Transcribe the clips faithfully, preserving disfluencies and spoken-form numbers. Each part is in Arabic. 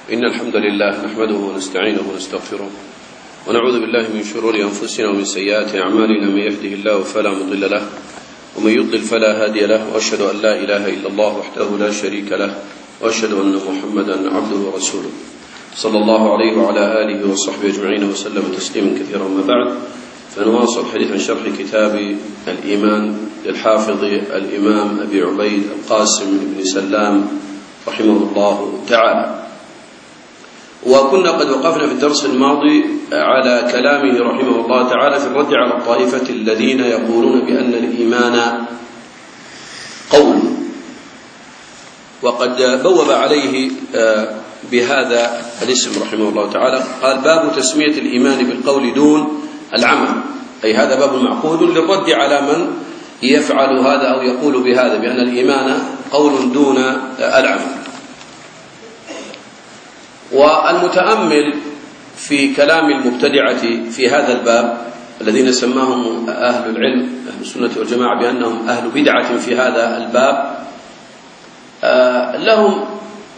إن الحمد لله نحمده ونستعينه ونستغفره ونعوذ بالله من شرور أنفسنا ومن سيئات أعمالنا. من يهده الله فلا مضل له ومن يضلل فلا هادي له، وأشهد أن لا إله إلا الله وحده لا شريك له، وأشهد أن محمدا عبده ورسوله صلى الله عليه وعلى آله وصحبه أجمعين وسلم تسليما كثيرا. ما بعد، فنواصل الحديث عن شرح كتاب الإيمان للحافظ الإمام أبي عبيد القاسم بن سلام رحمه الله تعالى. وكنا قد وقفنا في الدرس الماضي على كلامه رحمه الله تعالى في الرد على الطائفة الذين يقولون بأن الإيمان قول، وقد بوب عليه بهذا الاسم رحمه الله تعالى. قال: باب تسمية الإيمان بالقول دون العمل، أي هذا باب معقود للرد على من يفعل هذا أو يقول بهذا بأن الإيمان قول دون العمل. والمتأمل في كلام المبتدعة في هذا الباب الذين سماهم أهل العلم أهل السنة والجماعة بأنهم أهل بدعة في هذا الباب، لهم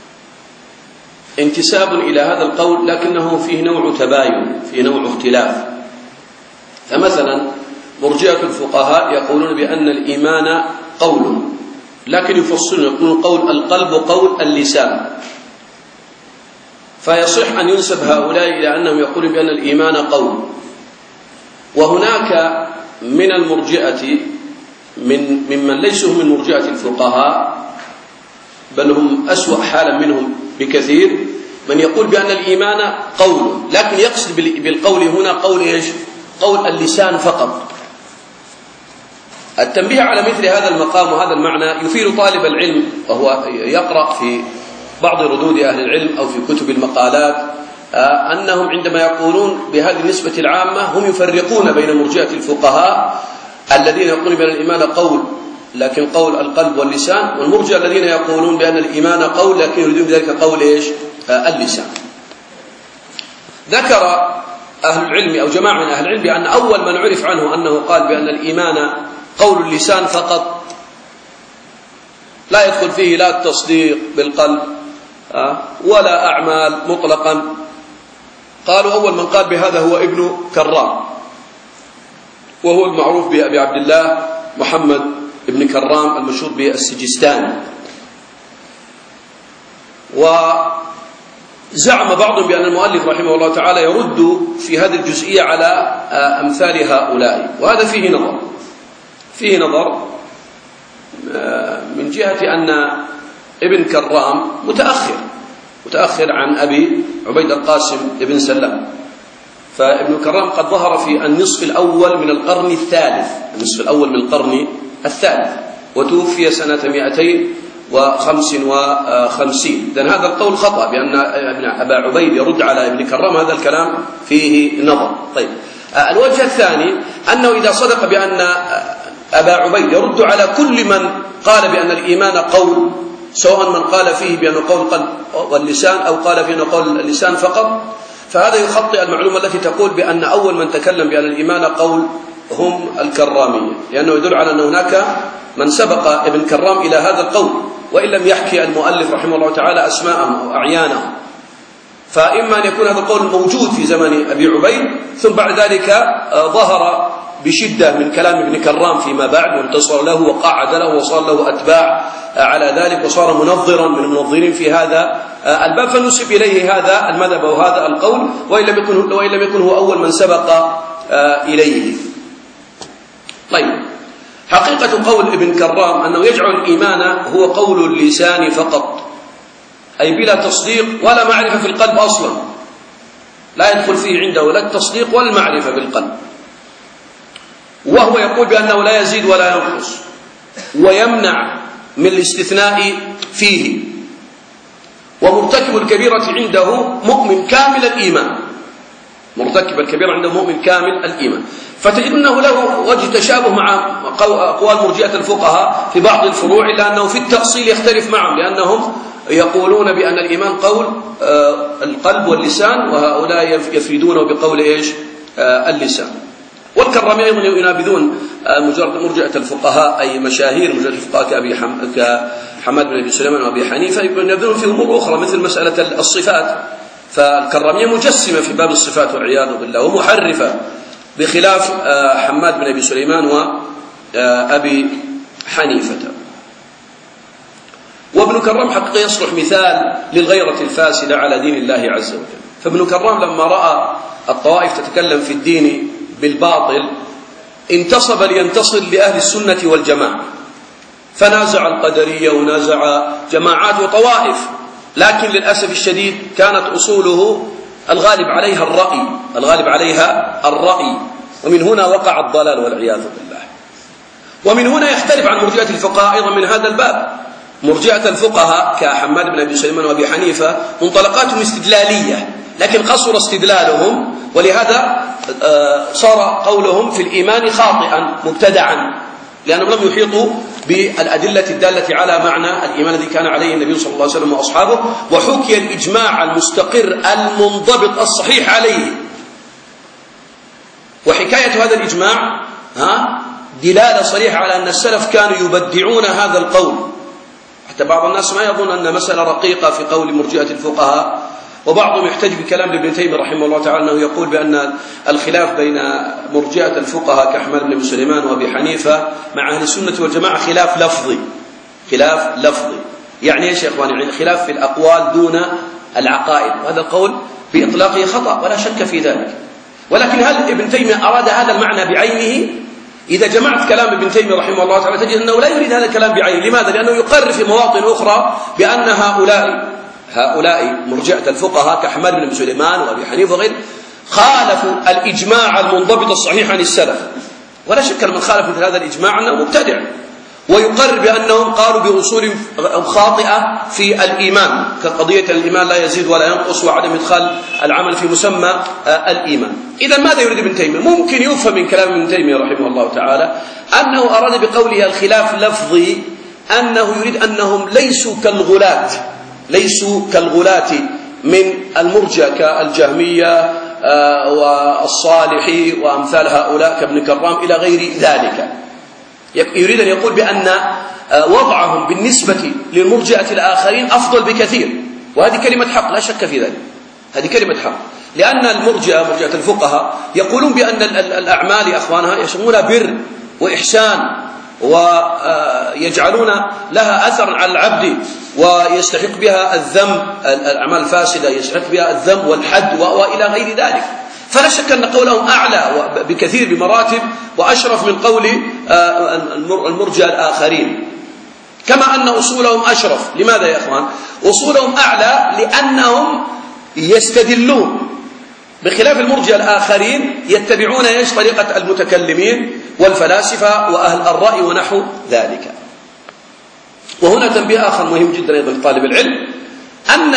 انتساب إلى هذا القول، لكنه فيه نوع تباين، فيه نوع اختلاف. فمثلا مرجئة الفقهاء يقولون بأن الإيمان قول، لكن يفصلون يقولون قول القلب وقول اللسان، فيصح أن ينسب هؤلاء إلى أنهم يقولون بأن الإيمان قول. وهناك من المرجئة من ممن ليسوا من مرجئة الفقهاء، بل هم أسوأ حالا منهم بكثير، من يقول بأن الإيمان قول، لكن يقصد بالقول هنا قول إيش؟ قول اللسان فقط. التنبيه على مثل هذا المقام وهذا المعنى يثير طالب العلم وهو يقرأ في بعض ردود أهل العلم أو في كتب المقالات أنهم عندما يقولون بهذه النسبة العامة هم يفرقون بين مرجئة الفقهاء الذين يقولون بأن الإيمان قول لكن قول القلب واللسان، والمرجئة الذين يقولون بأن الإيمان قول لكن يريدون بذلك قول إيش؟ اللسان. ذكر أهل العلم أو جماعة من أهل العلم بأن أول من عرف عنه أنه قال بأن الإيمان قول اللسان فقط، لا يدخل فيه لا التصديق بالقلب ولا أعمال مطلقا. قالوا أول من قال بهذا هو ابن كرام، وهو المعروف بأبي عبد الله محمد ابن كرام المشهور بالسجستاني. وزعم بعضهم بأن المؤلف رحمه الله تعالى يرد في هذه الجزئية على أمثال هؤلاء، وهذا فيه نظر فيه نظر من جهة أن ابن كرام متأخر متأخر عن أبي عبيد القاسم ابن سلام، فابن كرام قد ظهر في النصف الأول من القرن الثالث النصف الأول من القرن الثالث وتوفي سنة مئتين وخمس وخمسين. إذن هذا القول خطأ بأن أبا عبيد يرد على ابن كرام، هذا الكلام فيه نظر. طيب، الوجه الثاني أنه إذا صدق بأن أبا عبيد يرد على كل من قال بأن الإيمان قول، سواء من قال فيه بأنه قول القلب واللسان أو قال فيه أنه قول اللسان فقط، فهذا يخطئ المعلومة التي تقول بأن أول من تكلم بأن الإيمان قول هم الكرامية، لأنه يدل على أن هناك من سبق ابن كرام إلى هذا القول، وإن لم يحكي المؤلف رحمه الله تعالى أسماءهم أو أعيانهم. فإما أن يكون هذا القول موجود في زمن أبي عبيد ثم بعد ذلك ظهر بشدة من كلام ابن كرام فيما بعد وانتصر له وقعد له وصار له أتباع على ذلك وصار منظرا من المنظرين في هذا الباب، فنسب إليه هذا المذهب وهذا القول، وإن لم يكن وإن لم يكن هو أول من سبق إليه. طيب، حقيقة قول ابن كرام أنه يجعل الإيمان هو قول اللسان فقط، أي بلا تصديق ولا معرفة في القلب أصلا، لا يدخل فيه عنده لا التصديق ولا المعرفة بالقلب، وهو يقول بأنه لا يزيد ولا ينقص، ويمنع من الاستثناء فيه، ومرتكب الكبيرة عنده مؤمن كامل الإيمان مرتكب الكبيرة عنده مؤمن كامل الإيمان. فتجد أنه له وجه تشابه مع أقوال مرجئة الفقهاء في بعض الفروع، إلا أنه في التفصيل يختلف معهم، لأنهم يقولون بأن الإيمان قول القلب واللسان، وهؤلاء يفردونه بقول إيش؟ اللسان. والكرامية ينابذون مرجئة الفقهاء، أي مشاهير مرجئة الفقهاء كأبي حماد بن أبي سليمان وأبي حنيفة يبدون في أمور أخرى مثل مسألة الصفات، فالكرامية مجسمة في باب الصفات والعياذ بالله ومحرفة، بخلاف حماد بن أبي سليمان وأبي حنيفة. وابن كرام حقيقة يصلح مثال للغيرة الفاسدة على دين الله عز وجل. فابن كرام لما رأى الطوائف تتكلم في الدين بالباطل انتصب لينتصر لأهل السنة والجماعة، فنازع القدرية ونازع جماعات وطوائف، لكن للأسف الشديد كانت أصوله الغالب عليها الرأي الغالب عليها الرأي ومن هنا وقع الضلال والعياذ بالله. ومن هنا يختلف عن مرجئة الفقهاء أيضا من هذا الباب. مرجئة الفقهاء كحماد بن أبي سليمان وأبي حنيفة منطلقاتهم استدلالية، لكن قصر استدلالهم، ولهذا صار قولهم في الإيمان خاطئا مبتدعا، لأنهم لم يحيطوا بالأدلة الدالة على معنى الإيمان الذي كان عليه النبي صلى الله عليه وسلم وأصحابه، وحكي الإجماع المستقر المنضبط الصحيح عليه. وحكاية هذا الإجماع ها دلالة صريحة على أن السلف كانوا يبدعون هذا القول، حتى بعض الناس ما يظن أن مسألة رقيقة في قول مرجئة الفقهاء، وبعضهم يحتج بكلام ابن تيمية رحمه الله تعالى أنه يقول بأن الخلاف بين مرجئة الفقهاء كأحمد بن سليمان وأبي حنيفة مع أهل السنة والجماعة خلاف لفظي خلاف لفظي يعني إيش يا إخواني؟ يعني خلاف في الأقوال دون العقائد، وهذا القول بإطلاقه خطأ ولا شك في ذلك. ولكن هل ابن تيمية أراد هذا المعنى بعينه؟ إذا جمعت كلام ابن تيمية رحمه الله تعالى تجد أنه لا يريد هذا الكلام بعينه. لماذا؟ لأنه يقرر في مواطن أخرى بأن هؤلاء هؤلاء مرجئة الفقهاء كأحمد بن سليمان وأبي حنيفة وغيره خالفوا الإجماع المنضبط الصحيح عن السلف، ولا شك من خالف مثل هذا الإجماع أنه مبتدع، ويقرر بأنهم قالوا بأصول خاطئة في الإيمان كقضية الإيمان لا يزيد ولا ينقص وعدم إدخال العمل في مسمى الإيمان. إذا ماذا يريد ابن تيمية؟ ممكن يفهم من كلام ابن تيمية رحمه الله تعالى أنه أراد بقوله الخلاف لفظي أنه يريد أنهم ليسوا كالغلاة ليسوا كالغلاة من المرجئة كالجهمية والصالحي وأمثال هؤلاء كابن كرام إلى غير ذلك. يريد أن يقول بأن وضعهم بالنسبة للمرجئة الآخرين أفضل بكثير، وهذه كلمة حق لا شك في ذلك، هذه كلمة حق، لأن المرجئة مرجئة الفقهاء يقولون بأن الأعمال يا أخوانها يشملها بر وإحسان ويجعلون لها أثر على العبد ويستحق بها الذم، الأعمال الفاسدة يستحق بها الذم والحد وإلى غير ذلك. فلا شك أن قولهم أعلى بكثير بمراتب وأشرف من قول المرجئة الآخرين، كما أن أصولهم أشرف. لماذا يا أخوان؟ أصولهم أعلى لأنهم يستدلون، بخلاف المرجئة الآخرين يتبعون ايش؟ طريقة المتكلمين والفلاسفة وأهل الرأي ونحو ذلك. وهنا تنبيه آخر مهم جدا أيضا لطالب العلم، أن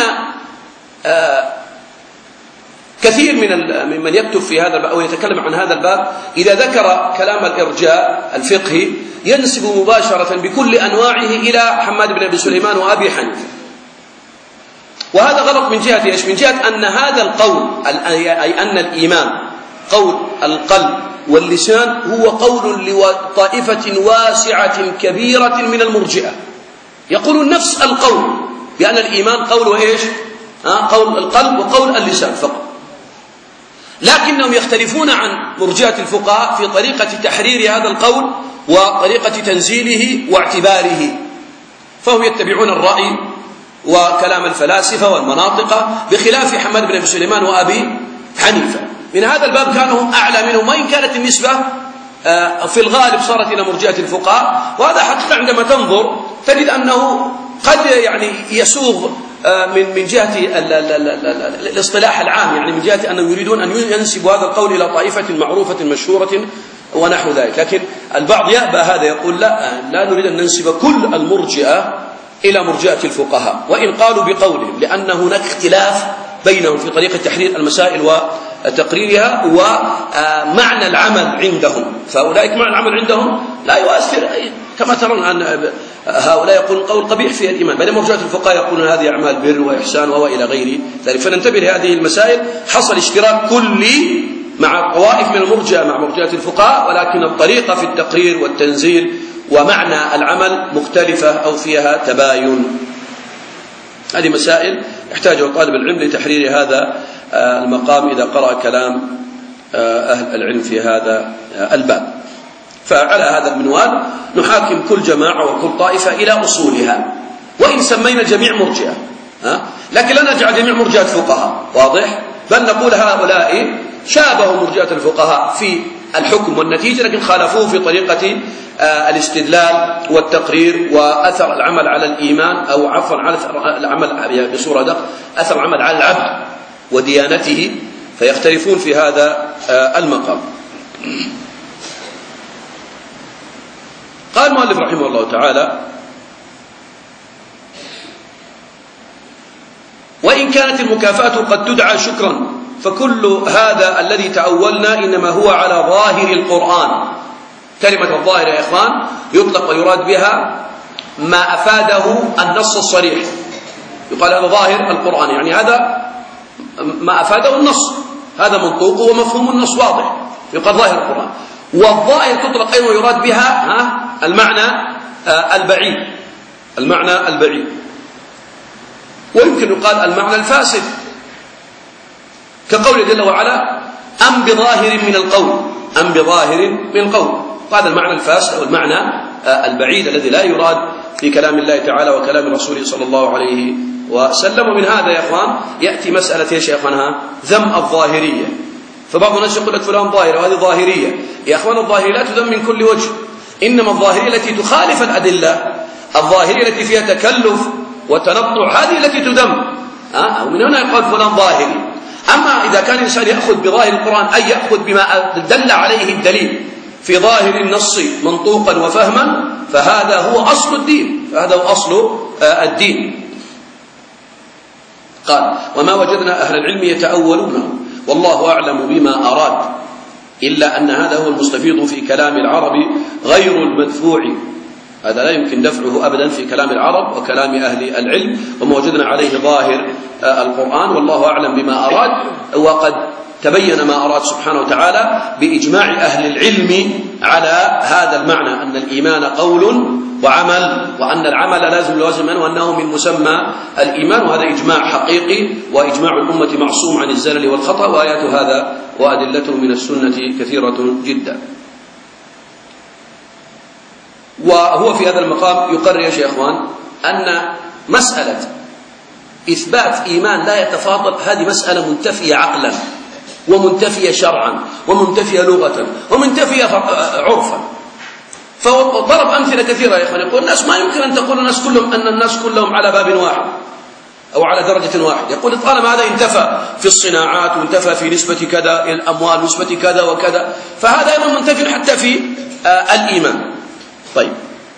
كثير من ممن يكتب في هذا الباب أو يتكلم عن هذا الباب إذا ذكر كلام الإرجاء الفقهي ينسب مباشرة بكل أنواعه إلى حماد بن أبي سليمان وأبي حنيفة، وهذا غلط من جهة إيش؟ من جهة أن هذا القول أي أن الإيمان قول القلب واللسان هو قول لطائفة واسعة كبيرة من المرجئة، يقولون نفس القول بأن الإيمان قول وإيش؟ قول القلب وقول اللسان فقط، لكنهم يختلفون عن مرجئة الفقهاء في طريقة تحرير هذا القول وطريقة تنزيله واعتباره، فهم يتبعون الرأي وكلام الفلاسفة والمناطق بخلاف حماد بن أبي سليمان وأبي حنيفة. من هذا الباب كانوا هم أعلى منهم، وإن كانت النسبة في الغالب صارت إلى مرجئة الفقهاء، وهذا حقيقة عندما تنظر تجد أنه قد يعني يسوغ من من جهة الاصطلاح العام، يعني من جهة أنهم يريدون أن ينسبوا هذا القول إلى طائفة معروفة مشهورة ونحو ذلك، لكن البعض يأبى هذا، يقول لا لا نريد أن ننسب كل المرجئة إلى مرجئة الفقهاء، وإن قالوا بقولهم، لأن هناك اختلاف بينهم في طريقة تحرير المسائل وتقريرها ومعنى العمل عندهم، فأولئك معنى العمل عندهم لا يؤثر، كما ترون أن هؤلاء يقولون قول قبيح في الإيمان، بل مرجئة الفقهاء يقولون هذه أعمال بر وإحسان وإلى غير ذلك. فننتبه لهذه المسائل، حصل اشتراك كلي مع طوائف من المرجئة مع مرجئة الفقهاء، ولكن الطريقة في التقرير والتنزيل ومعنى العمل مختلفة أو فيها تباين. هذه مسائل يحتاجها طالب العلم لتحرير هذا المقام إذا قرأ كلام أهل العلم في هذا الباب. فعلى هذا المنوال نحاكم كل جماعة وكل طائفة إلى أصولها، وإن سمينا الجميع مرجئة، لكن لا نجعل جميع مرجئة فقهاء، واضح؟ بل نقول هؤلاء شابهوا مرجئة الفقهاء في الحكم والنتيجة، لكن خالفوه في طريقة الاستدلال والتقرير وأثر العمل على الإيمان، أو عفوا على العمل بصورة دقيقة أثر العمل على العبد وديانته، فيختلفون في هذا المقام. قال المؤلف رحمه الله تعالى: وإن كانت المكافأة قد تدعى شكرا فكل هذا الذي تأولنا إنما هو على ظاهر القرآن. كلمة الظاهر يا إخوان يطلق ويراد بها ما أفاده النص الصريح، يقال هذا ظاهر القرآن، يعني هذا ما أفاده النص، هذا منطوق ومفهوم النص واضح، يقال ظاهر القرآن. والظاهر تطلق أيضا ويراد بها ها المعنى البعيد، المعنى البعيد، ويمكن يقال المعنى الفاسد، كقوله جل وعلا: أم بظاهر من القول، أم بظاهر من القول. هذا المعنى الفاسد أو المعنى البعيد الذي لا يراد في كلام الله تعالى وكلام رسوله صلى الله عليه وسلم. ومن هذا يا إخوان يأتي مسألة يا شيخنا ذم الظاهرية. فبعض الناس يقول لك فلان ظاهر وهذه ظاهرية. يا إخوان الظاهرية لا تذم من كل وجه، إنما الظاهرية التي تخالف الأدلة، الظاهرية التي فيها تكلف وتنطع، هذه التي تذم، أه؟ ومن هنا يقال فلان ظاهري. أما إذا كان الإنسان يأخذ بظاهر القرآن، أي يأخذ بما دل عليه الدليل في ظاهر النص منطوقا وفهما، فهذا هو أصل الدين، فهذا هو أصل الدين. قال: وما وجدنا أهل العلم يتأولونه والله أعلم بما أراد، إلا أن هذا هو المستفيض في كلام العرب غير المدفوع، هذا لا يمكن دفعه أبدا في كلام العرب وكلام أهل العلم، وما وجدنا عليه ظاهر القرآن والله أعلم بما أراد. وقد تبين ما أراد سبحانه وتعالى بإجماع أهل العلم على هذا المعنى، أن الإيمان قول وعمل، وأن العمل لازم لوازما، وأنه من مسمى الإيمان، وهذا إجماع حقيقي، وإجماع الأمة معصوم عن الزلل والخطأ، وآيات هذا وأدلته من السنة كثيرة جدا. وهو في هذا المقام يقرر يا شيخوان أن مسألة إثبات إيمان لا يتفاضل هذه مسألة منتفية عقلا ومنتفية شرعا ومنتفية لغة ومنتفية عرفا. فضرب أمثلة كثيرة يا إخوان. يقول الناس ما يمكن أن تقول الناس كلهم أن الناس كلهم على باب واحد أو على درجة واحدة. يقول طالما هذا انتفى في الصناعات وانتفى في نسبة كذا الأموال نسبة كذا وكذا، فهذا أيضا منتفي حتى في آه الإيمان. طيب،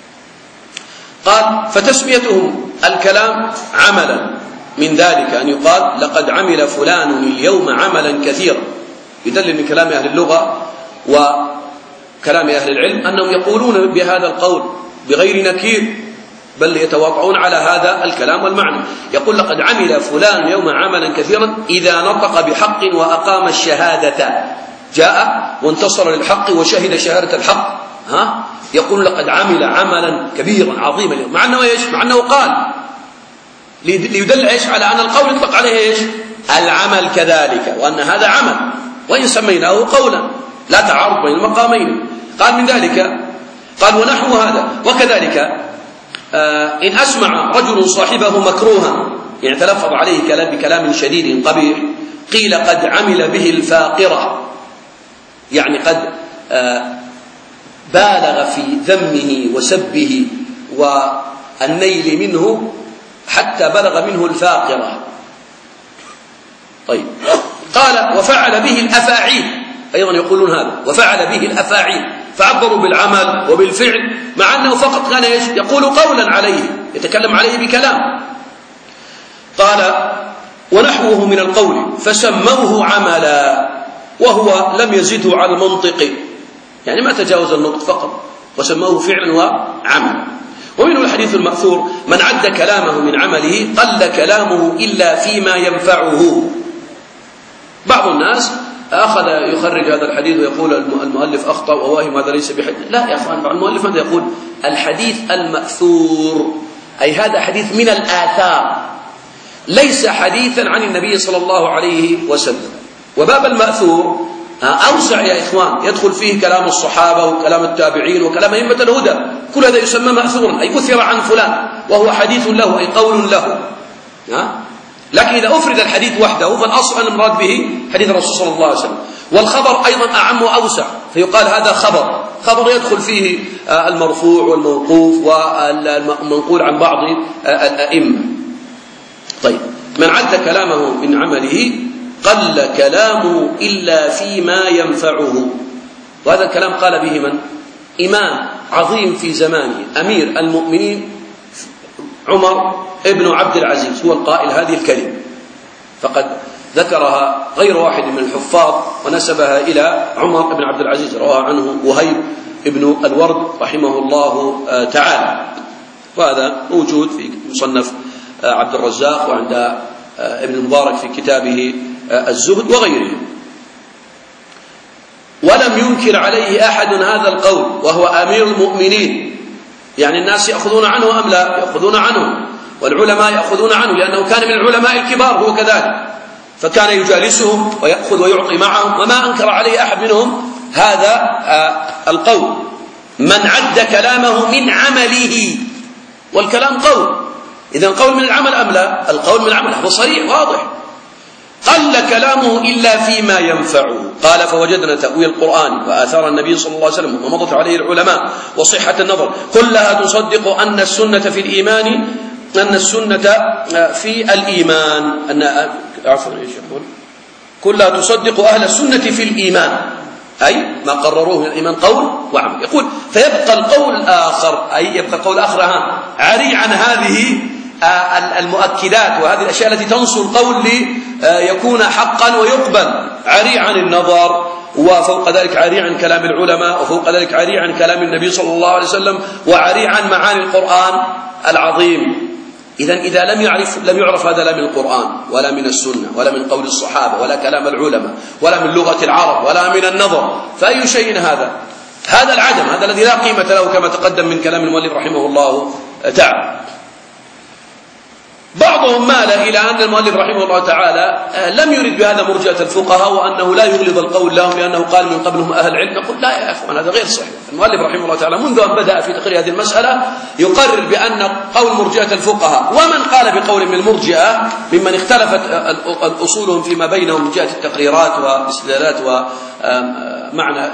قال: فتسميتهم الكلام عملا من ذلك أن يقال لقد عمل فلان اليوم عملا كثيرا، يدل من كلام أهل اللغة وكلام أهل العلم أنهم يقولون بهذا القول بغير نكير، بل يتواطؤون على هذا الكلام والمعنى. يقول لقد عمل فلان اليوم عملا كثيرا إذا نطق بحق وأقام الشهادة، جاء وانتصر للحق وشهد شهادة الحق، ها؟ يقول لقد عمل عملا كبيرا عظيما اليوم، مع أنه إيش؟ مع أنه قال، ليدل إيش؟ على أن القول يطلق عليه إيش؟ العمل كذلك، وأن هذا عمل وإن سميناه قولا، لا تعارض بين المقامين. قال من ذلك، قال ونحو هذا وكذلك آه إن أسمع رجل صاحبه مكروها، يعني تلفظ عليه كلام بكلام شديد قبيح، قيل قد عمل به الفاقرة، يعني قد آه بالغ في ذمه وسبه والنيل منه حتى بلغ منه الفاقرة. طيب، قال وفعل به الأفاعيل، أيضا يقولون هذا، وفعل به الأفاعيل، فعبروا بالعمل وبالفعل، مع أنه فقط كان يقول قولا عليه، يتكلم عليه بكلام. قال ونحوه من القول فسموه عملا، وهو لم يزده على المنطق، يعني ما تجاوز النطق فقط، وسموه فعلا وعمل. ومنه الحديث المأثور: من عد كلامه من عمله قل كلامه إلا فيما ينفعه. بعض الناس أخذ يخرج هذا الحديث ويقول المؤلف أخطأ وواهم هذا ليس بحديث. لا يا أخوان، المؤلف ماذا يقول؟ الحديث المأثور، أي هذا حديث من الآثار، ليس حديثا عن النبي صلى الله عليه وسلم. وباب المأثور أوسع يا إخوان، يدخل فيه كلام الصحابة وكلام التابعين وكلام أئمة الهدى، كل هذا يسمى مأثورا، أي أثر عن فلان وهو حديث له، أي قول له. لكن إذا أفرد الحديث وحده فالأصل أن المراد به حديث الرسول صلى الله عليه وسلم. والخبر أيضا أعم وأوسع، فيقال هذا خبر، خبر يدخل فيه المرفوع والموقوف والمنقول عن بعض الأئمة. طيب، من عد كلامه من عمله قل كلامه إلا فيما ينفعه. وهذا الكلام قال به من؟ إمام عظيم في زمانه، أمير المؤمنين عمر ابن عبد العزيز هو القائل هذه الكلمة، فقد ذكرها غير واحد من الحفاظ ونسبها إلى عمر بن عبد العزيز، رواه عنه وهيب ابن الورد رحمه الله تعالى. وهذا موجود في مصنف عبد الرزاق وعند ابن المبارك في كتابه الزهد وغيره. ولم ينكر عليه أحد هذا القول وهو أمير المؤمنين، يعني الناس يأخذون عنه أم لا؟ يأخذون عنه، والعلماء يأخذون عنه لأنه كان من العلماء الكبار هو كذلك، فكان يجالسهم ويأخذ ويعطي معهم، وما أنكر عليه أحد منهم هذا القول. من عد كلامه من عمله، والكلام قول، إذن القول من العمل أم لا؟ القول من العمل، هذا صريح واضح. قل كلامه إلا فيما ينفعه. قال فوجدنا تأويل القرآن وآثار النبي صلى الله عليه وسلم ومضت عليه العلماء وصحة النظر كلها تصدق أن السنة في الإيمان أن السنة في الإيمان أن عفوا إيش يقول كلها تصدق أهل السنة في الإيمان، أي ما قرروه من الإيمان قول وعمل. يقول فيبقى القول الآخر، أي يبقى القول الآخر عري عن هذه المؤكدات وهذه الأشياء التي تنصر القول ليكون حقا ويقبل، عري عن النظر، وفوق ذلك عري عن كلام العلماء، وفوق ذلك عري عن كلام النبي صلى الله عليه وسلم، وعري عن معاني القرآن العظيم. إذن إذا لم يعرف لم يعرف هذا لا من القرآن ولا من السنة ولا من قول الصحابة ولا كلام العلماء ولا من لغة العرب ولا من النظر، فأي شيء هذا؟ هذا العدم، هذا الذي لا قيمة له كما تقدم من كلام المؤلف رحمه الله تعالى. بعضهم مال إلى أن المؤلف رحمه الله تعالى لم يرد بهذا مرجئة الفقهاء وأنه لا يغلظ القول لهم لأنه قال من قبلهم أهل العلم. نقول لا يا أخوان، هذا غير صحيح. المؤلف رحمه الله تعالى منذ أن بدأ في تقرير هذه المسألة يقرر بأن قول مرجئة الفقهاء ومن قال بقول من المرجئة ممن اختلفت أصولهم فيما بينهم من جهة التقريرات والاستدلالات ومعنى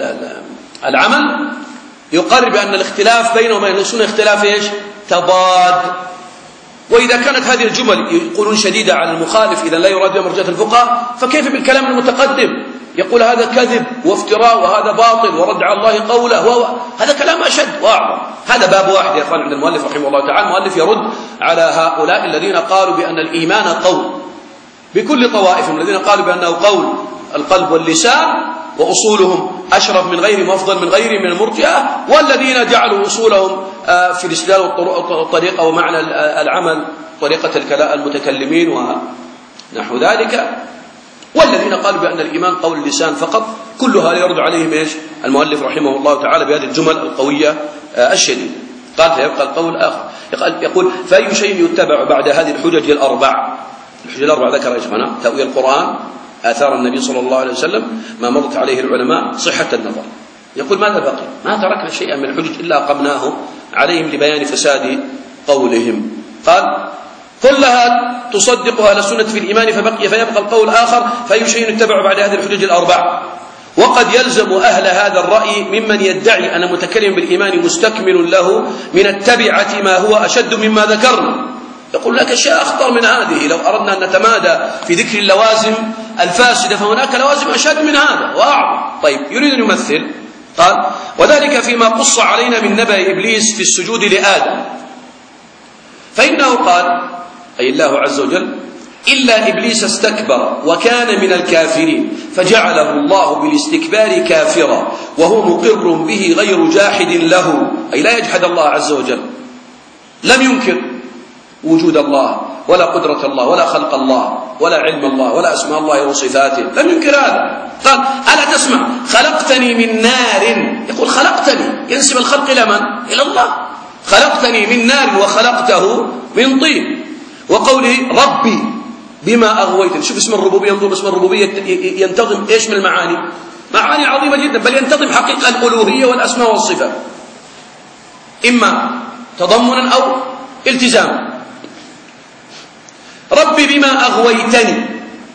العمل، يقرر بأن الاختلاف بينه وبين السنة اختلاف إيش؟ تضاد. وإذا كانت هذه الجمل يقولون شديدة على المخالف إذا لا يراد بها مرجئة الفقهاء، فكيف بالكلام المتقدم يقول هذا كذب وافتراء وهذا باطل ورد على الله قوله، وهو هذا كلام أشد وأعظم. هذا باب واحد يا أخوان عند المؤلف رحمه الله تعالى. المؤلف يرد على هؤلاء الذين قالوا بأن الإيمان قول بكل طوائفهم، الذين قالوا بأنه قول القلب واللسان وأصولهم أشرف من غيرهم وأفضل من غيرهم من المرجئة، والذين جعلوا أصولهم في الاستدلال والطريقة ومعنى العمل طريقة المتكلمين ونحو ذلك، والذين قالوا بأن الإيمان قول اللسان فقط. كلها يرد عليهم إيش المؤلف رحمه الله تعالى بهذه الجمل القوية الشديدة. قال فيبقى القول الآخر، يقول فأي شيء يتبع بعد هذه الحجج الأربع. الحجج الأربع ذكر إيش هنا؟ تأويل القرآن، آثار النبي صلى الله عليه وسلم، ما مضت عليه العلماء، صحة النظر. يقول ماذا بقي؟ ما تركنا شيئا من الحجج إلا قمناه عليهم لبيان فساد قولهم. قال كلها تصدق أهل السنة في الإيمان فبقي فيبقى القول الآخر فأي شيء يتبع بعد هذه الحجج الأربع. وقد يلزم أهل هذا الرأي ممن يدعي أن متكلم بالإيمان مستكمل له من التبعة ما هو أشد مما ذكرنا. يقول لك أشياء أخطر من هذه، لو أردنا أن نتمادى في ذكر اللوازم الفاسدة فهناك لوازم أشد من هذا وأعظم. طيب يريد أن يمثل، قال وذلك فيما قص علينا من نبأ إبليس في السجود لآدم، فإنه قال أي الله عز وجل إلا إبليس استكبر وكان من الكافرين فجعله الله بالاستكبار كافرا وهو مقر به غير جاحد له، أي لا يجحد الله عز وجل، لم ينكر وجود الله ولا قدرة الله ولا خلق الله ولا علم الله ولا أسماء الله وصفاته، لم ينكر هذا. قال ألا تسمع خلقتني من نار، يقول خلقتني ينسب الخلق إلى من؟ إلى الله. خلقتني من نار وخلقته من طين. وقوله ربي بما أغويتني، شوف اسم الربوبية، ينظر اسم الربوبية ينتظم إيش من المعاني؟ معاني عظيمة جدا، بل ينتظم حقيقة الألوهية والأسماء والصفات، إما تضمنا أو التزاما. ربي بما أغويتني،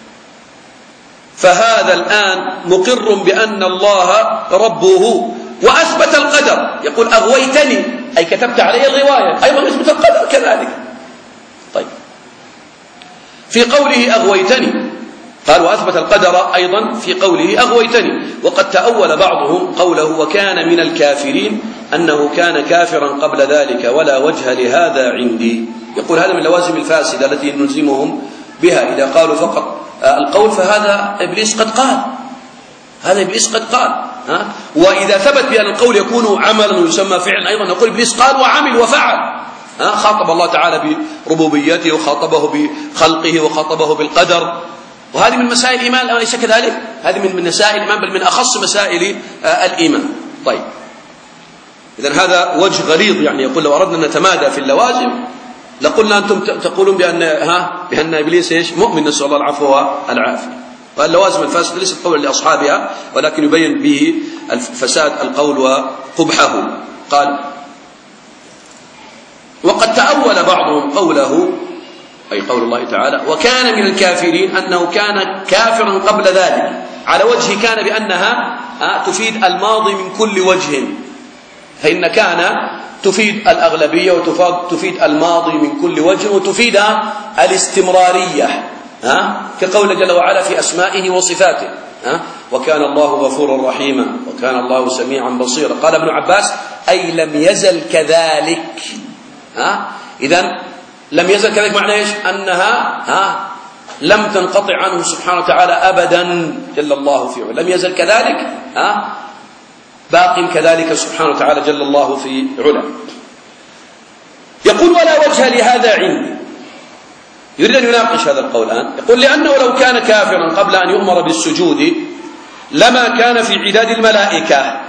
فهذا الآن مقر بأن الله ربه وأثبت القدر. يقول أغويتني أي كتبت علي الغواية، أيضا يثبت القدر كذلك. طيب في قوله أغويتني قال وأثبت القدر أيضا في قوله أغويتني. وقد تأول بعضهم قوله وكان من الكافرين أنه كان كافرا قبل ذلك ولا وجه لهذا عندي. يقول هذا من اللوازم الفاسدة التي نلزمهم بها إذا قالوا فقط القول، فهذا إبليس قد قال، هذا إبليس قد قال. ها؟ وإذا ثبت بأن القول يكون عملا ويسمى فعلا أيضا نقول إبليس قال وعمل وفعل. ها؟ خاطب الله تعالى بربوبيته وخاطبه بخلقه وخاطبه بالقدر، وهذه من مسائل الإيمان أليس كذلك؟ هذه من مسائل الإيمان، بل من أخص مسائل الإيمان. طيب إذن هذا وجه غليظ، يعني يقول لو أردنا نتمادى في اللوازم لقلنا أنتم تقولون بأن ها بأن إبليس إيش مؤمن، نسأل الله العفو والعافية. واللوازم الفاسدة ليست قولا لأصحابها، ولكن يبين به فساد القول وقبحه. قال وقد تأول بعضهم قوله أي قول الله تعالى وكان من الكافرين أنه كان كافرا قبل ذلك، على وجه كان بأنها تفيد الماضي من كل وجه، فإن كان تفيد الأغلبية وتفيد الماضي من كل وجه وتفيد الاستمرارية، ها كقول جل وعلا في أسمائه وصفاته، ها وكان الله غفورا رحيما وكان الله سميعا بصيرا. قال ابن عباس أي لم يزل كذلك. ها إذن لم يزل كذلك معناه ايش؟ أنها ها لم تنقطع عنه سبحانه وتعالى أبدا جل الله في علا، لم يزل كذلك، ها باق كذلك سبحانه وتعالى جل الله في علا. يقول ولا وجه لهذا عندي، يريد أن يناقش هذا القول الآن. يقول لأنه لو كان كافرا قبل أن يؤمر بالسجود لما كان في عداد الملائكة.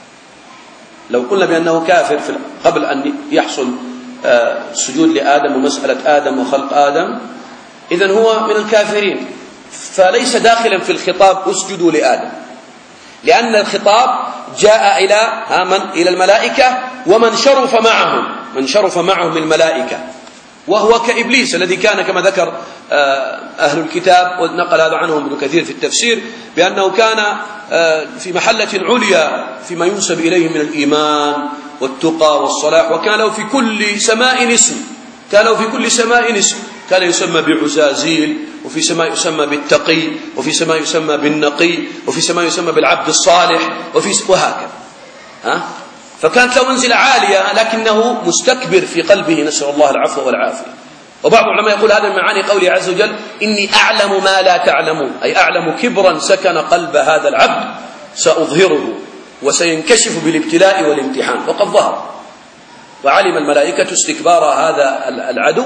لو قلنا بأنه كافر قبل أن يحصل السجود لآدم ومسألة آدم وخلق آدم، إذن هو من الكافرين، فليس داخلا في الخطاب اسجدوا لآدم، لأن الخطاب جاء إلى من إلى الملائكة ومن شرف معهم، من شرف معهم الملائكة، وهو كإبليس الذي كان كما ذكر أهل الكتاب ونقل هذا عنهم ابن كثير في التفسير بأنه كان في محلة عليا فيما ينسب إليه من الإيمان والتقى والصلاح، وكان له في كل سماء اسم، كان له في كل سماء اسم، كان يسمى بعزازيل، وفي سماء يسمى بالتقي، وفي سماء يسمى بالنقي، وفي سماء يسمى بالعبد الصالح، وفي وهكذا. ها فكانت له منزلة عالية لكنه مستكبر في قلبه، نسأل الله العفو والعافية. وبعض العلماء يقول هذا من معاني قوله عز وجل إني أعلم ما لا تعلمون، أي أعلم كبرا سكن قلب هذا العبد سأظهره وسينكشف بالابتلاء والامتحان، وقد ظهر. وعلم الملائكة استكبار هذا العدو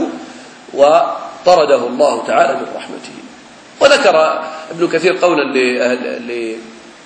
وطرده الله تعالى من رحمته. وذكر ابن كثير قولا لأهل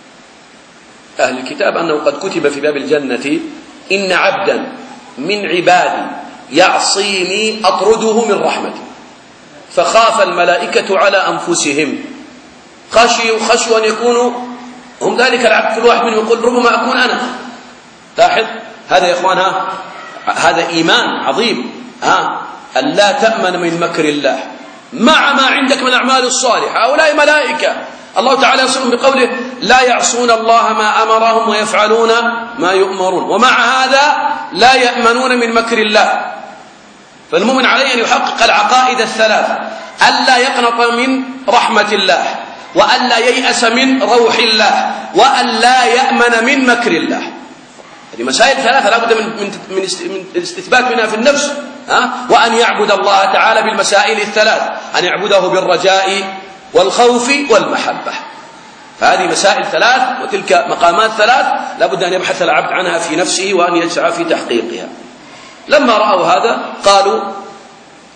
أهل الكتاب أنه قد كتب في باب الجنة إن عبدا من عبادي يعصيني أطرده من رحمتي، فخاف الملائكة على أنفسهم خشوا خشوا أن يكونوا هم ذلك العبد. كل واحد منهم يقول ربما أكون أنا. لاحظ هذا يا إخوان، ها هذا إيمان عظيم، ها أن لا تأمن من مكر الله مع ما عندك من الأعمال الصالحة. هؤلاء ملائكة الله تعالى يصفهم بقوله لا يعصون الله ما أمرهم ويفعلون ما يؤمرون، ومع هذا لا يأمنون من مكر الله. فالمؤمن عليه أن يحقق العقائد الثلاث: ألا يقنط من رحمة الله، وألا ييأس من روح الله، وألا يأمن من مكر الله. هذه مسائل ثلاثة لا بد من من من الاستثبات منها في النفس، ها وأن يعبد الله تعالى بالمسائل الثلاث، أن يعبده بالرجاء والخوف والمحبة. فهذه مسائل ثلاث وتلك مقامات ثلاث لا بد أن يبحث العبد عنها في نفسه وأن يسعى في تحقيقها. لما رأوا هذا قالوا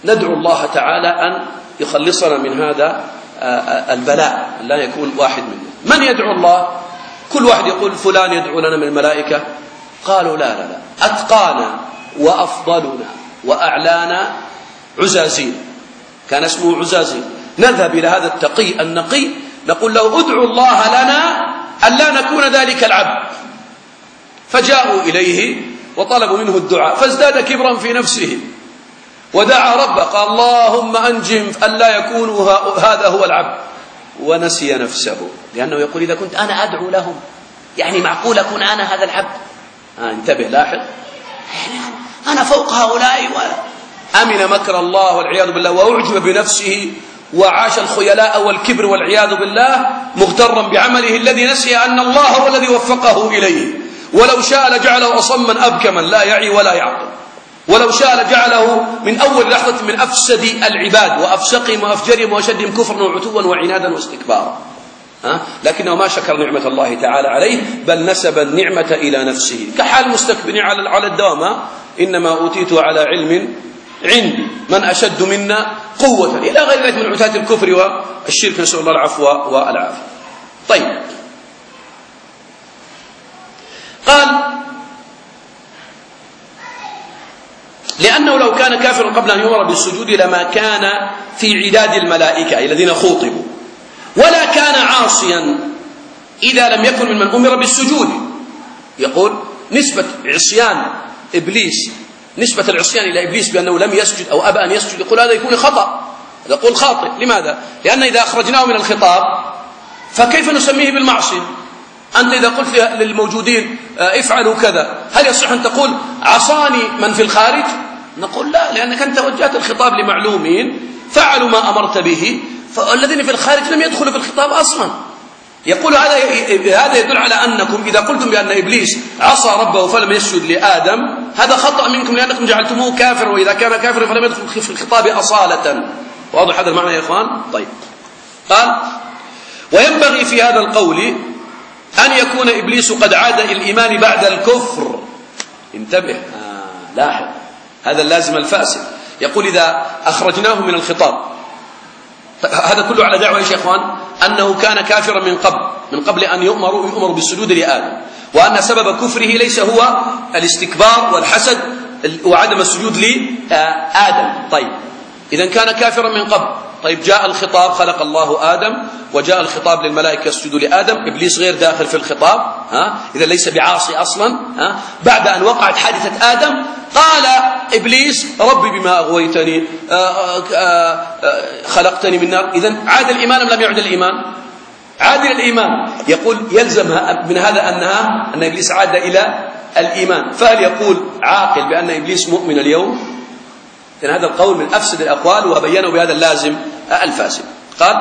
ندعو الله تعالى أن يخلصنا من هذا البلاء، لا يكون واحد منا. من يدعو الله؟ كل واحد يقول فلان يدعو لنا من الملائكة. قالوا لا لا لا، أتقانا وأفضلنا وأعلانا عزازيل، كان اسمه عزازيل. نذهب إلى هذا التقي النقي نقول له ادعو الله لنا ألا نكون ذلك العبد. فجاءوا إليه وطلبوا منه الدعاء، فازداد كبرا في نفسه ودعا ربه، قال اللهم أنجهم ألا يكون هذا هو العبد، ونسي نفسه، لأنه يقول إذا كنت أنا أدعو لهم يعني معقول أكون أنا هذا العبد؟ آه انتبه، لاحظ، أنا فوق هؤلاء، وأمن مكر الله والعياذ بالله، وأعجب بنفسه وعاش الخيلاء والكبر والعياذ بالله، مغترا بعمله الذي نسي أن الله هو الذي وفقه إليه. ولو شاء لجعله أصما أبكما لا يعي ولا يعقل، ولو شاء لجعله من أول لحظة من أفسد العباد وأفسقهم وأفجرهم وأشدهم كفرا وعتوا وعنادا واستكبارا. أه؟ لكنه ما شكر نعمة الله تعالى عليه، بل نسب النعمة إلى نفسه، كحال المستكبرين على الدوام، إنما أوتيته على علم عندي، من أشد منا قوة، إلى غير ذلك من عتاة الكفر والشرك، نسأل الله العفو والعافية. طيب، قال لأنه لو كان كافرا قبل أن يؤمر بالسجود لما كان في عداد الملائكة الذين خوطبوا، ولا كان عاصيا إذا لم يكن ممن أمر بالسجود. يقول نسبة عصيان إبليس، نسبة العصيان إلى إبليس بأنه لم يسجد أو أبى أن يسجد، يقول هذا يكون خطأ، يقول خاطئ. لماذا؟ لأن إذا أخرجناه من الخطاب فكيف نسميه بالمعصية؟ أنت إذا قلت للموجودين افعلوا كذا، هل يصح أن تقول عصاني من في الخارج؟ نقول لا، لأنك أنت وجهت الخطاب لمعلومين فعلوا ما أمرت به، فالذين في الخارج لم يدخلوا في الخطاب أصلا. يقول هذا هذا يدل على أنكم إذا قلتم بأن إبليس عصى ربه فلم يسجد لآدم، هذا خطأ منكم لأنكم جعلتموه كافر، وإذا كان كافر فلم يدخل في الخطاب أصالة. واضح هذا المعنى يا إخوان؟ طيب، قال وينبغي في هذا القول أن يكون إبليس قد عاد الإيمان بعد الكفر. انتبه، آه لاحظ هذا اللازم الفاسد. يقول إذا أخرجناه من الخطاب، هذا كله على دعوة يا إخوان أنه كان كافرا من قبل من قبل أن يؤمر يؤمر بالسجود لآدم، وأن سبب كفره ليس هو الاستكبار والحسد وعدم السجود لآدم. طيب، إذا كان كافرا من قبل، طيب جاء الخطاب خلق الله آدم، وجاء الخطاب للملائكة يسجدوا لآدم، إبليس غير داخل في الخطاب، ها إذا ليس بعاصي أصلا. ها بعد أن وقعت حادثة آدم قال إبليس ربي بما أغويتني آآ آآ خلقتني من نار. إذن عاد الإيمان أم لم يعد الإيمان؟ عاد إلى الإيمان. يقول يلزم من هذا أنها أن إبليس عاد إلى الإيمان. فهل يقول عاقل بأن إبليس مؤمن اليوم؟ إذن هذا القول من أفسد الأقوال، وبينه بهذا اللازم الفاسد. قال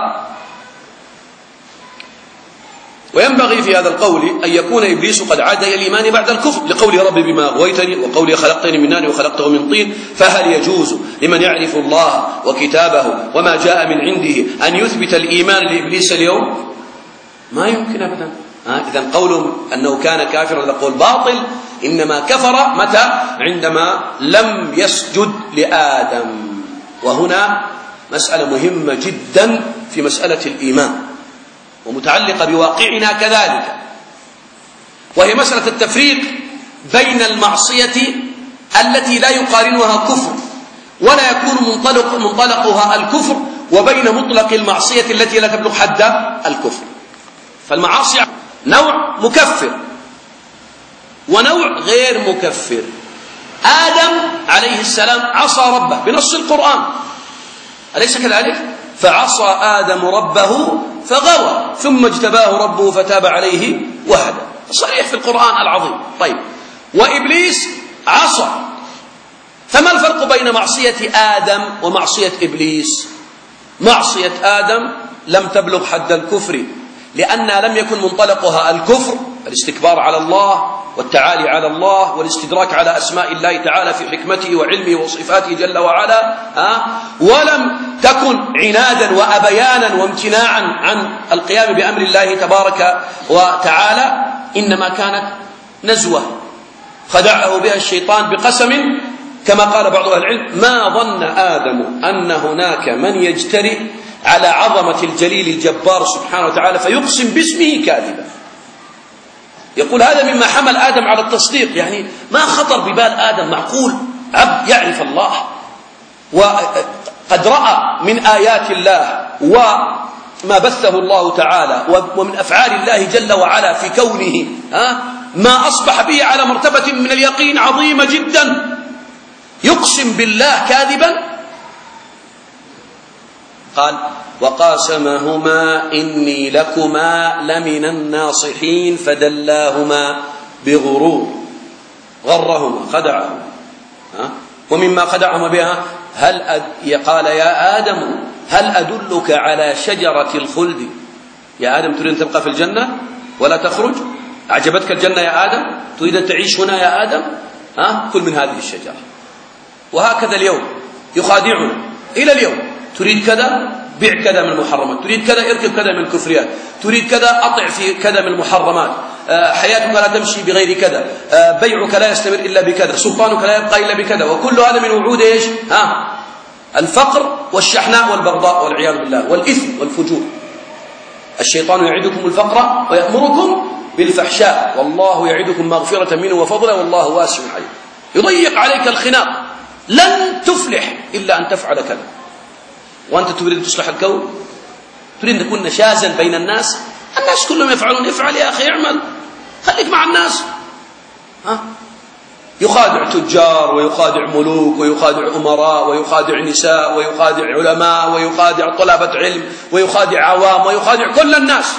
وينبغي في هذا القول أن يكون إبليس قد عاد إلى الإيمان بعد الكفر، لقول ربي بما أغويتني وقولي خلقتني من نار وخلقته من طين. فهل يجوز لمن يعرف الله وكتابه وما جاء من عنده أن يثبت الإيمان لإبليس اليوم؟ ما يمكن أبدا. إذن قولهم أنه كان كافرا هذا قول باطل، إنما كفر متى؟ عندما لم يسجد لآدم. وهنا مسألة مهمة جدا في مسألة الإيمان ومتعلقة بواقعنا كذلك، وهي مسألة التفريق بين المعصية التي لا يقارنها كفر ولا يكون منطلق منطلقها الكفر، وبين مطلق المعصية التي لا تبلغ حد الكفر. فالمعاصي نوع مكفر ونوع غير مكفر. آدم عليه السلام عصى ربه بنص القرآن، أليس كذلك؟ فعصى آدم ربه فغوى ثم اجتباه ربه فتاب عليه وهدى، صريح في القرآن العظيم. طيب، وإبليس عصى، فما الفرق بين معصية آدم ومعصية إبليس؟ معصية آدم لم تبلغ حد الكفر، لأنها لم يكن منطلقها الكفر، الاستكبار على الله والتعالي على الله والاستدراك على أسماء الله تعالى في حكمته وعلمه وصفاته جل وعلا، ها؟ ولم تكن عنادا وأبيانا وامتناعا عن القيام بأمر الله تبارك وتعالى، إنما كانت نزوة خدعه بها الشيطان بقسم كما قال بعض أهل العلم: ما ظن آدم أن هناك من يجترئ على عظمة الجليل الجبار سبحانه وتعالى فيقسم باسمه كاذبا. يقول هذا مما حمل آدم على التصديق، يعني ما خطر ببال آدم معقول عبد يعرف الله وقد رأى من آيات الله وما بثه الله تعالى ومن أفعال الله جل وعلا في كونه ما أصبح به على مرتبة من اليقين عظيمة جدا، يقسم بالله كاذبا. قال: وقاسمهما إني لكما لمن الناصحين فدلاهما بغرور. غرهما، خدعهما. ومما خدعهما بها: هل أد... قال: يا آدم هل أدلك على شجرة الخلد؟ يا آدم تريد أن تبقى في الجنة ولا تخرج؟ أعجبتك الجنة يا آدم؟ تريد أن تعيش هنا يا آدم؟ ها؟ كل من هذه الشجرة. وهكذا اليوم يخادعنا إلى اليوم: تريد كذا بيع كذا من المحرمات، تريد كذا اركب كذا من الكفريات، تريد كذا أطع في كذا من المحرمات، حياتك لا تمشي بغير كذا، بيعك لا يستمر إلا بكذا، سلطانك لا يبقى إلا بكذا. وكل هذا من وعود إيش؟ ها؟ الفقر والشحناء والبغضاء والعياذ بالله والإثم والفجور. الشيطان يعدكم الفقر ويأمركم بالفحشاء والله يعدكم مغفرة منه وفضلا والله واسع عليم. يضيق عليك الخناق، لن تفلح إلا أن تفعل كذا. وأنت تريد أن تصلح الكون؟ تريد أن تكون نشازا بين الناس؟ الناس كلهم يفعلون، افعل يا أخي، اعمل، خليك مع الناس. ها؟ يخادع تجار ويخادع ملوك ويخادع أمراء ويخادع نساء ويخادع علماء ويخادع طلبة علم ويخادع عوام ويخادع كل الناس.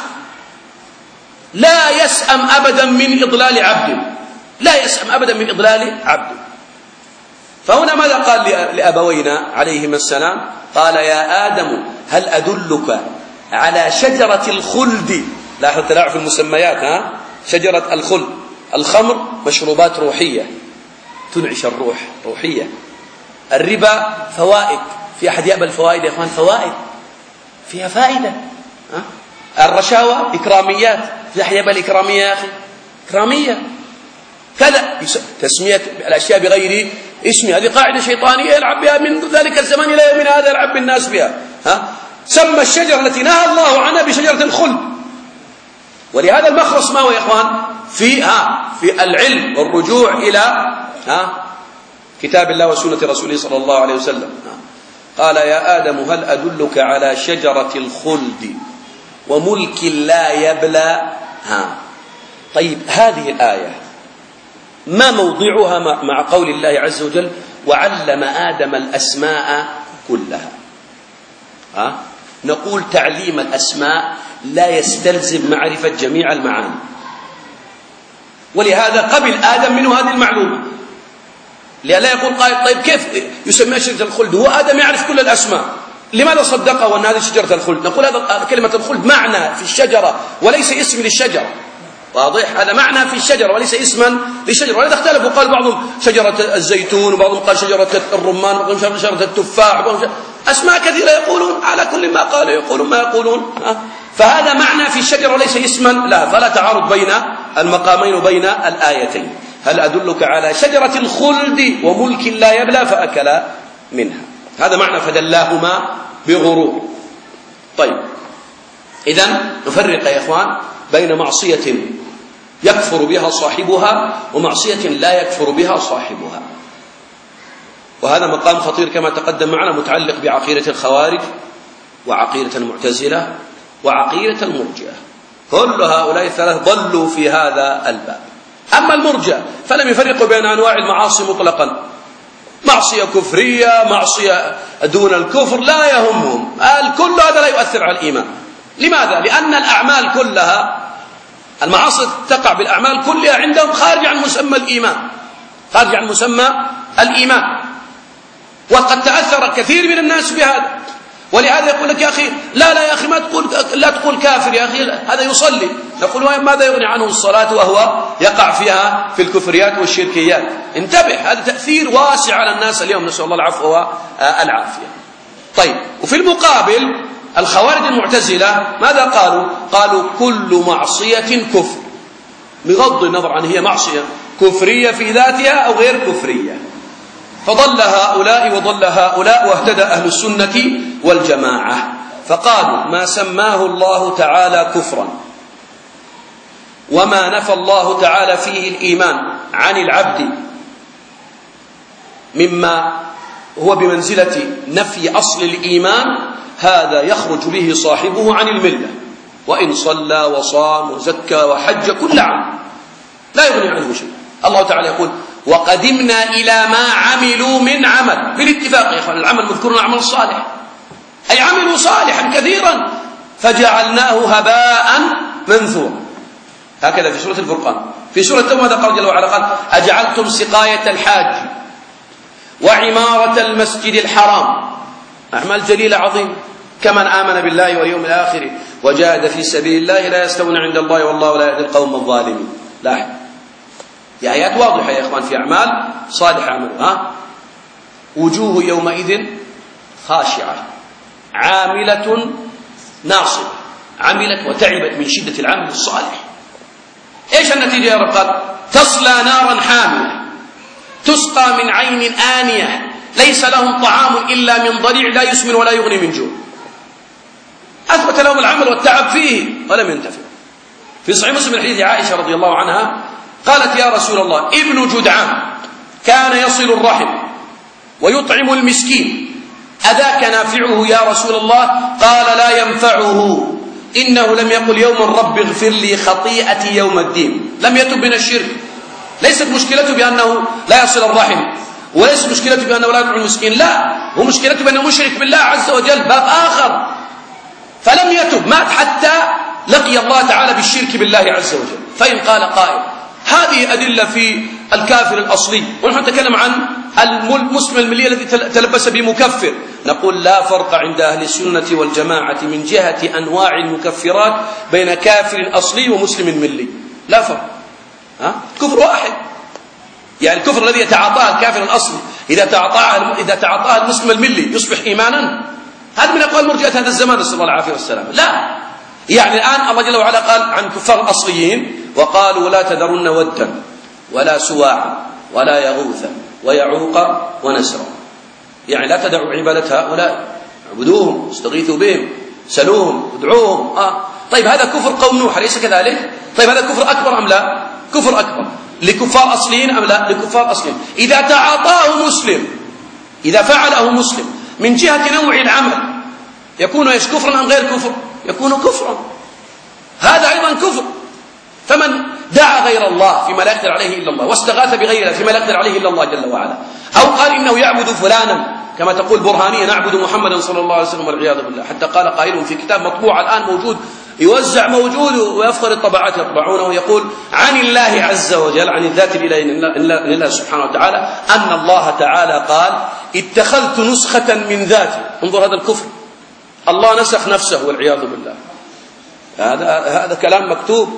لا يسأم أبدا من إضلال عبد، لا يسأم أبدا من إضلال عبد. فهنا ماذا قال لأبوينا عليهما السلام؟ قال: يا آدم هل أدلك على شجرة الخلد؟ لاحظ التلاعب في المسميات. ها؟ شجرة الخلد، الخمر مشروبات روحية تنعش الروح، روحية. الربا فوائد، في أحد يقبل الفوائد يا إخوان؟ فوائد فيها فائدة. ها؟ الرشاوى إكراميات، في أحد يقبل إكرامية يا أخي؟ إكرامية كذا، تسمية الأشياء بغير اسمها، هذه قاعدة شيطانية يلعب بها من ذلك الزمان إلى يومنا هذا، يلعب بالناس بها. ها؟ سمى الشجرة التي نهى الله عنها بشجرة الخلد. ولهذا المخلص ما هو يا إخوان؟ في ها في العلم والرجوع إلى ها كتاب الله وسنة رسوله صلى الله عليه وسلم. قال: يا آدم هل أدلك على شجرة الخلد وملك لا يبلى؟ ها طيب، هذه الآية ما موضعها مع قول الله عز وجل: وعلم آدم الأسماء كلها؟ ها؟ نقول تعليم الأسماء لا يستلزم معرفة جميع المعاني، ولهذا قبل آدم منه هذه المعلومة، لألا يقول قائل: طيب كيف يسمى شجرة الخلد؟ هو آدم يعرف كل الأسماء، لماذا صدقه وأن هذه شجرة الخلد؟ نقول هذا كلمة الخلد معنى في الشجرة وليس اسم للشجرة، واضح؟ هذا معنى في الشجرة وليس اسما للشجرة. ولذا اختلفوا، قال بعضهم شجرة الزيتون وبعضهم قال شجرة الرمان وبعضهم شجرة التفاح وبعضهم أسماء كثيرة يقولون، على كل ما قالوا يقولون ما يقولون. فهذا معنى في الشجرة وليس اسما لا، فلا تعارض بين المقامين وبين الآيتين. هل أدلك على شجرة الخلد وملك لا يبلى فأكلا منها، هذا معنى فدلاهما بغرور. طيب، إذن نفرق يا إخوان بين معصية يكفر بها صاحبها ومعصية لا يكفر بها صاحبها، وهذا مقام خطير كما تقدم معنا، متعلق بعقيدة الخوارج وعقيدة المعتزلة وعقيدة المرجئة. كل هؤلاء الثلاث ضلوا في هذا الباب. أما المرجئة فلم يفرقوا بين أنواع المعاصي مطلقا، معصية كفرية، معصية دون الكفر، لا يهمهم، كل هذا لا يؤثر على الإيمان. لماذا؟ لأن الأعمال كلها، المعاصي تقع بالأعمال كلها عندهم خارج عن مسمى الإيمان، خارج عن مسمى الإيمان، وقد تأثر كثير من الناس بهذا. ولهذا يقول لك: يا أخي لا لا يا أخي ما تقول لا تقول كافر يا أخي، هذا يصلي. نقول: ماذا يغني عنه الصلاة وهو يقع فيها في الكفريات والشركيات؟ انتبه، هذا تأثير واسع على الناس اليوم، نسأل الله العفو والعافية. طيب، وفي المقابل الخوارج المعتزلة ماذا قالوا؟ قالوا: كل معصية كفر، بغض النظر عن هي معصية كفرية في ذاتها أو غير كفرية. فضل هؤلاء وضل هؤلاء واهتدى أهل السنة والجماعة. فقالوا ما سماه الله تعالى كفرا وما نفى الله تعالى فيه الإيمان عن العبد مما هو بمنزلة نفي أصل الإيمان، هذا يخرج به صاحبه عن الملة، وإن صلى وصام وزكى وحج كل عام لا يغني عنه شيء. الله تعالى يقول وقدمنا إلى ما عملوا من عمل، بالاتفاق يا إخوان العمل مذكور العمل الصالح، أي عملوا صالحا كثيرا فجعلناه هباء منثورا. هكذا في سورة الفرقان. في سورة التوبة ماذا قال جل وعلا؟ قال أجعلتم سقاية الحاج وعمارة المسجد الحرام أعمال جليلة عظيمة، كمن آمن بالله واليوم الآخر وجاهد في سبيل الله لا يستوون عند الله والله لا يهدي القوم الظالمين. لاحظ في آيات واضحة يا إخوان في أعمال صالحة عملوها. وجوه يومئذ خاشعة عاملة ناصبة، عملت وتعبت من شدة العمل الصالح. ايش النتيجة يا رب؟ قال تصلى نارا حامية تسقى من عين آنية ليس لهم طعام إلا من ضريع لا يسمن ولا يغني من جوع. أثبت لهم العمل والتعب فيه ولم ينتفع. في صحيح مسلم من حديث عائشة رضي الله عنها قالت يا رسول الله ابن جدعان كان يصل الرحم ويطعم المسكين أذاك نافعه يا رسول الله؟ قال لا ينفعه، إنه لم يقل يوما رب اغفر لي خطيئتي يوم الدين. لم يتب من الشرك. ليست مشكلته بأنه لا يصل الرحم، وليست مشكلته بأنه لا يطعم المسكين، لا، هو مشكلته بأنه مشرك بالله عز وجل، باب آخر. فلم يتب، مات حتى لقي الله تعالى بالشرك بالله عز وجل. فإن قال قائل هذه أدلة في الكافر الأصلي ونحن نتكلم عن المسلم الملي الذي تلبس بمكفر، نقول لا فرق عند أهل السنة والجماعة من جهة أنواع المكفرات بين كافر أصلي ومسلم ملي، لا فرق. ها؟ كفر واحد. يعني الكفر الذي يتعاطاه الكافر الأصلي إذا تعاطاه إذا تعاطاه المسلم الملي يصبح إيمانا. هذا من أقوال مرجئة هذا الزمان نسأل الله العافية والسلام. لا، يعني الآن الله جل وعلا قال عن كفار الأصليين وقالوا لا تذرن ودا ولا سواعا ولا يغوث ويعوق ونسرا، يعني لا تدعوا عبادة هؤلاء، اعبدوهم استغيثوا بهم سلوهم ادعوهم. آه. طيب هذا كفر قوم نوح أليس كذلك؟ طيب هذا كفر أكبر أم لا؟ كفر أكبر لكفار أصليين أم لا؟ لكفار أصليين. إذا تعاطاه مسلم، إذا فعله مسلم من جهة نوع العمل يكون ايش؟ كفرا أم غير كفر؟ يكون كفرا. هذا أيضا كفر. فمن دعا غير الله فيما لا يقدر عليه إلا الله واستغاث بغيره فيما لا يقدر عليه إلا الله جل وعلا، أو قال إنه يعبد فلانا كما تقول برهانية نعبد محمدا صلى الله عليه وسلم والعياذ بالله، حتى قال قائل في كتاب مطبوع الآن موجود يوزع موجود ويفخر الطبعات يطبعونه يقول عن الله عز وجل عن الذات الإله لله سبحانه وتعالى أن الله تعالى قال اتخذت نسخة من ذاتي. انظر هذا الكفر، الله نسخ نفسه والعياذ بالله. هذا هذا كلام مكتوب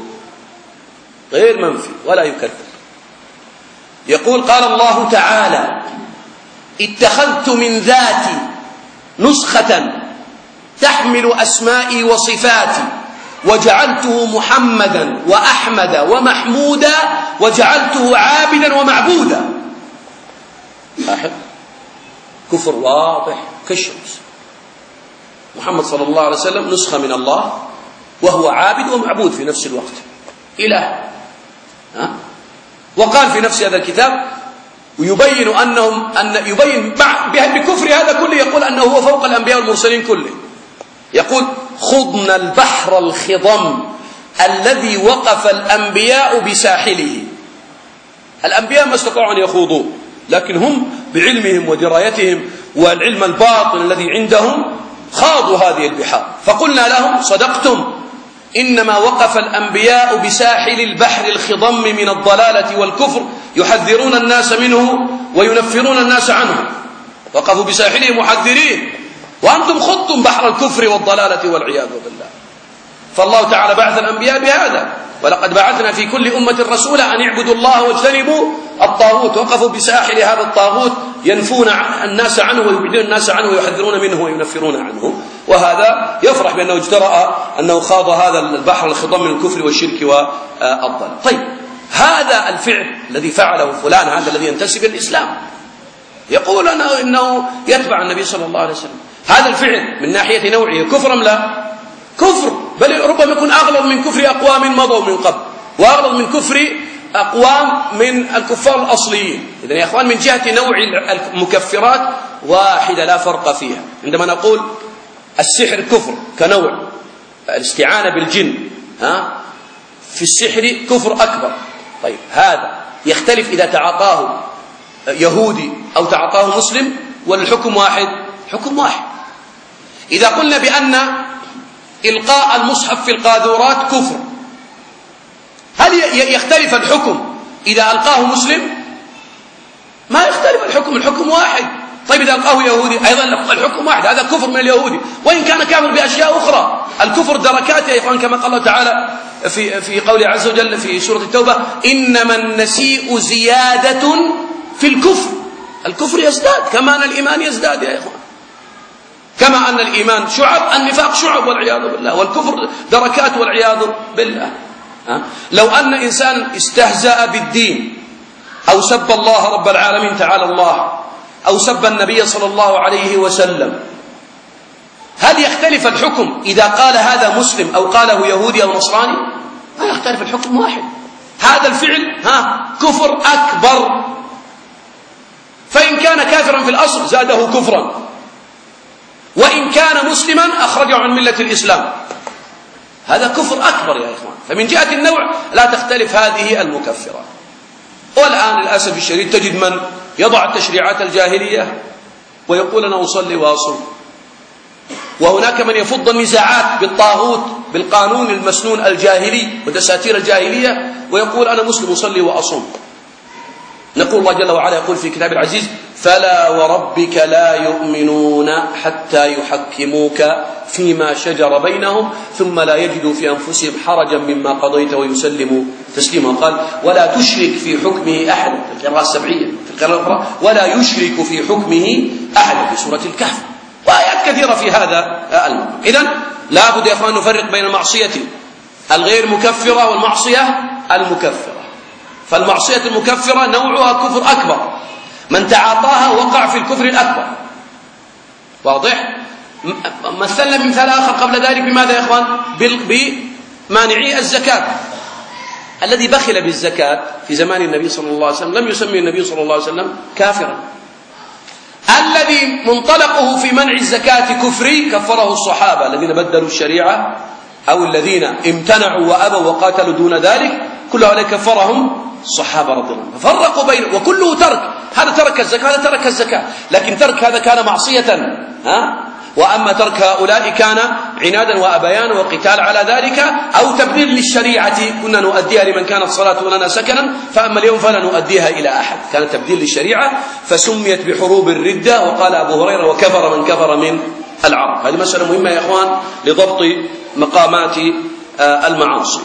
غير منفي ولا يكذب. يقول قال الله تعالى اتخذت من ذاتي نسخة تحمل أسمائي وصفاتي وجعلته محمدا وأحمد ومحمودا وجعلته عابدا ومعبودا. أحد كفر واضح كالشمس. محمد صلى الله عليه وسلم نسخة من الله وهو عابد ومعبود في نفس الوقت، إله. ها؟ وقال في نفس هذا الكتاب ويبين أنهم أن يبين بكفر هذا كله يقول أنه هو فوق الأنبياء والمرسلين كله. يقول خضنا البحر الخضم الذي وقف الأنبياء بساحله. الأنبياء ما استطاعوا أن يخوضوا، لكن هم بعلمهم ودرايتهم والعلم الباطن الذي عندهم خاضوا هذه البحار. فقلنا لهم صدقتم، إنما وقف الأنبياء بساحل البحر الخضم من الضلالة والكفر يحذرون الناس منه وينفرون الناس عنه. وقفوا بساحله محذرين، وأنتم خضتم بحر الكفر والضلالة والعياذ بالله. فالله تعالى بعث الأنبياء بهذا، ولقد بعثنا في كل أمة رسولا أن يعبدوا الله واجتنبوا الطاغوت. وقفوا بساحل هذا الطاغوت ينفون الناس عنه ويبعدون الناس عنه ويحذرون منه وينفرون عنه. وهذا يفرح بأنه اجترأ أنه خاض هذا البحر الخضم من الكفر والشرك والضلال. طيب هذا الفعل الذي فعله فلان هذا الذي ينتسب الإسلام يقول أنه إنه يتبع النبي صلى الله عليه وسلم. هذا الفعل من ناحية نوعه كفر أم لا؟ كفر، بل ربما يكون أغلظ من كفر أقوام مضوا من قبل، وأغلظ من كفر أقوام من الكفار الأصليين. إذن يا أخوان من جهة نوع المكفرات واحدة لا فرق فيها. عندما نقول السحر كفر كنوع، الاستعانة بالجن ها في السحر كفر أكبر. طيب هذا يختلف إذا تعاطاه يهودي أو تعاطاه مسلم، والحكم واحد؟ حكم واحد. إذا قلنا بأن إلقاء المصحف في القاذورات كفر، هل يختلف الحكم إذا ألقاه مسلم؟ ما يختلف الحكم، الحكم واحد. طيب إذا ألقاه يهودي أيضا الحكم واحد، هذا كفر من اليهودي وإن كان كافر بأشياء أخرى. الكفر دركات يا إخوان، كما قال الله تعالى في في قوله عز وجل في سورة التوبة: إنما النسيء زيادة في الكفر. الكفر يزداد كما أن الإيمان يزداد يا إخوان، كما أن الإيمان شعب النفاق شعب والعياذ بالله، والكفر دركات والعياذ بالله. لو أن إنسان استهزأ بالدين أو سب الله رب العالمين تعالى الله أو سب النبي صلى الله عليه وسلم، هل يختلف الحكم إذا قال هذا مسلم أو قاله يهودي أو نصراني؟ ما يختلف، الحكم واحد. هذا الفعل ها كفر أكبر، فإن كان كافرا في الأصل زاده كفرا، وإن كان مسلما أخرجه عن ملة الإسلام. هذا كفر أكبر يا إخوان. فمن جهة النوع لا تختلف هذه المكفرة. والآن للأسف الشديد تجد من يضع التشريعات الجاهلية ويقول أنا أصلي وأصوم، وهناك من يفض النزاعات بالطاغوت بالقانون المسنون الجاهلي ودساتير الجاهلية ويقول أنا مسلم أصلي وأصوم. نقول الله جل وعلا يقول في كتاب العزيز: فلا وربك لا يؤمنون حتى يحكموك فيما شجر بينهم ثم لا يجدوا في أنفسهم حرجا مما قضيت ويسلموا تسليما. قال: ولا تشرك في حكمه أحدا في القراءة السبعية، في القراءة الأخرى ولا يشرك في حكمه أحدا في سورة الكهف، وآيات كثيرة في هذا الموضوع. إذن لا بد يا أخوان نفرق بين المعصية الغير مكفرة والمعصية المكفرة. فالمعصية المكفرة نوعها كفر أكبر، من تعاطاها وقع في الكفر الأكبر. واضح؟ مثلنا بمثال آخر قبل ذلك بماذا يا إخوان؟ بمانعي الزكاة. الذي بخل بالزكاة في زمان النبي صلى الله عليه وسلم لم يسمي النبي صلى الله عليه وسلم كافرا. الذي منطلقه في منع الزكاة كفري كفره الصحابة الذين بدلوا الشريعة أو الذين امتنعوا وأبوا وقاتلوا دون ذلك، كل هؤلاء كفرهم الصحابة رضي الله عنهم. فرقوا بين وكله ترك، هذا ترك الزكاة هذا ترك الزكاة، لكن ترك هذا كان معصية، ها؟ وأما ترك هؤلاء كان عنادا وأبيان وقتال على ذلك أو تبرير للشريعة كنا نؤديها لمن كانت صلاة لنا سكنا، فأما اليوم فلا نؤديها إلى أحد. كانت تبديل للشريعة فسميت بحروب الردة. وقال أبو هريرة: وكفر من كفر من العرب. هذه مسألة مهمة يا إخوان لضبط مقامات المعاصي.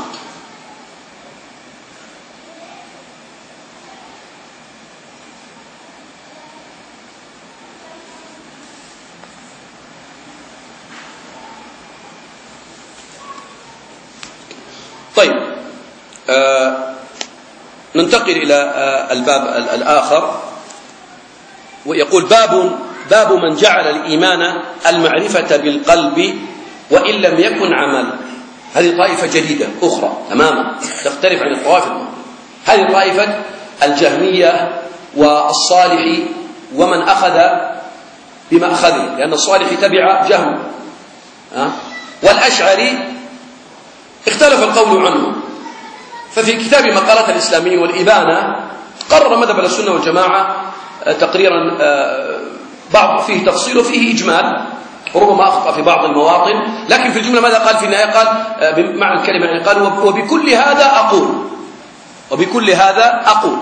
طيب آه ننتقل إلى آه الباب الآخر، ويقول: باب باب من جعل الإيمان المعرفة بالقلب وإن لم يكن عمل. هذه طائفة جديدة أخرى تماما تختلف عن الطوائف الماضية. هذه طائفة الجهمية والصالحي ومن أخذ بمأخذه، لأن الصالحي تبع جهم، آه والأشعري اختلف القول عنه. ففي كتاب مقالات الإسلامية والإبانة قرر مذهب السنة والجماعة تقريرا بعض فيه تفصيل وفيه إجمال، ربما أخطأ في بعض المواطن، لكن في الجملة ماذا قال في النهاية؟ قال مع الكلمة يعني قال: وبكل هذا أقول وبكل هذا أقول.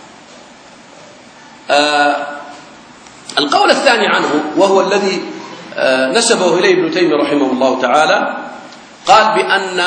القول الثاني عنه وهو الذي نسبه إليه ابن تيمية رحمه الله تعالى، قال بأن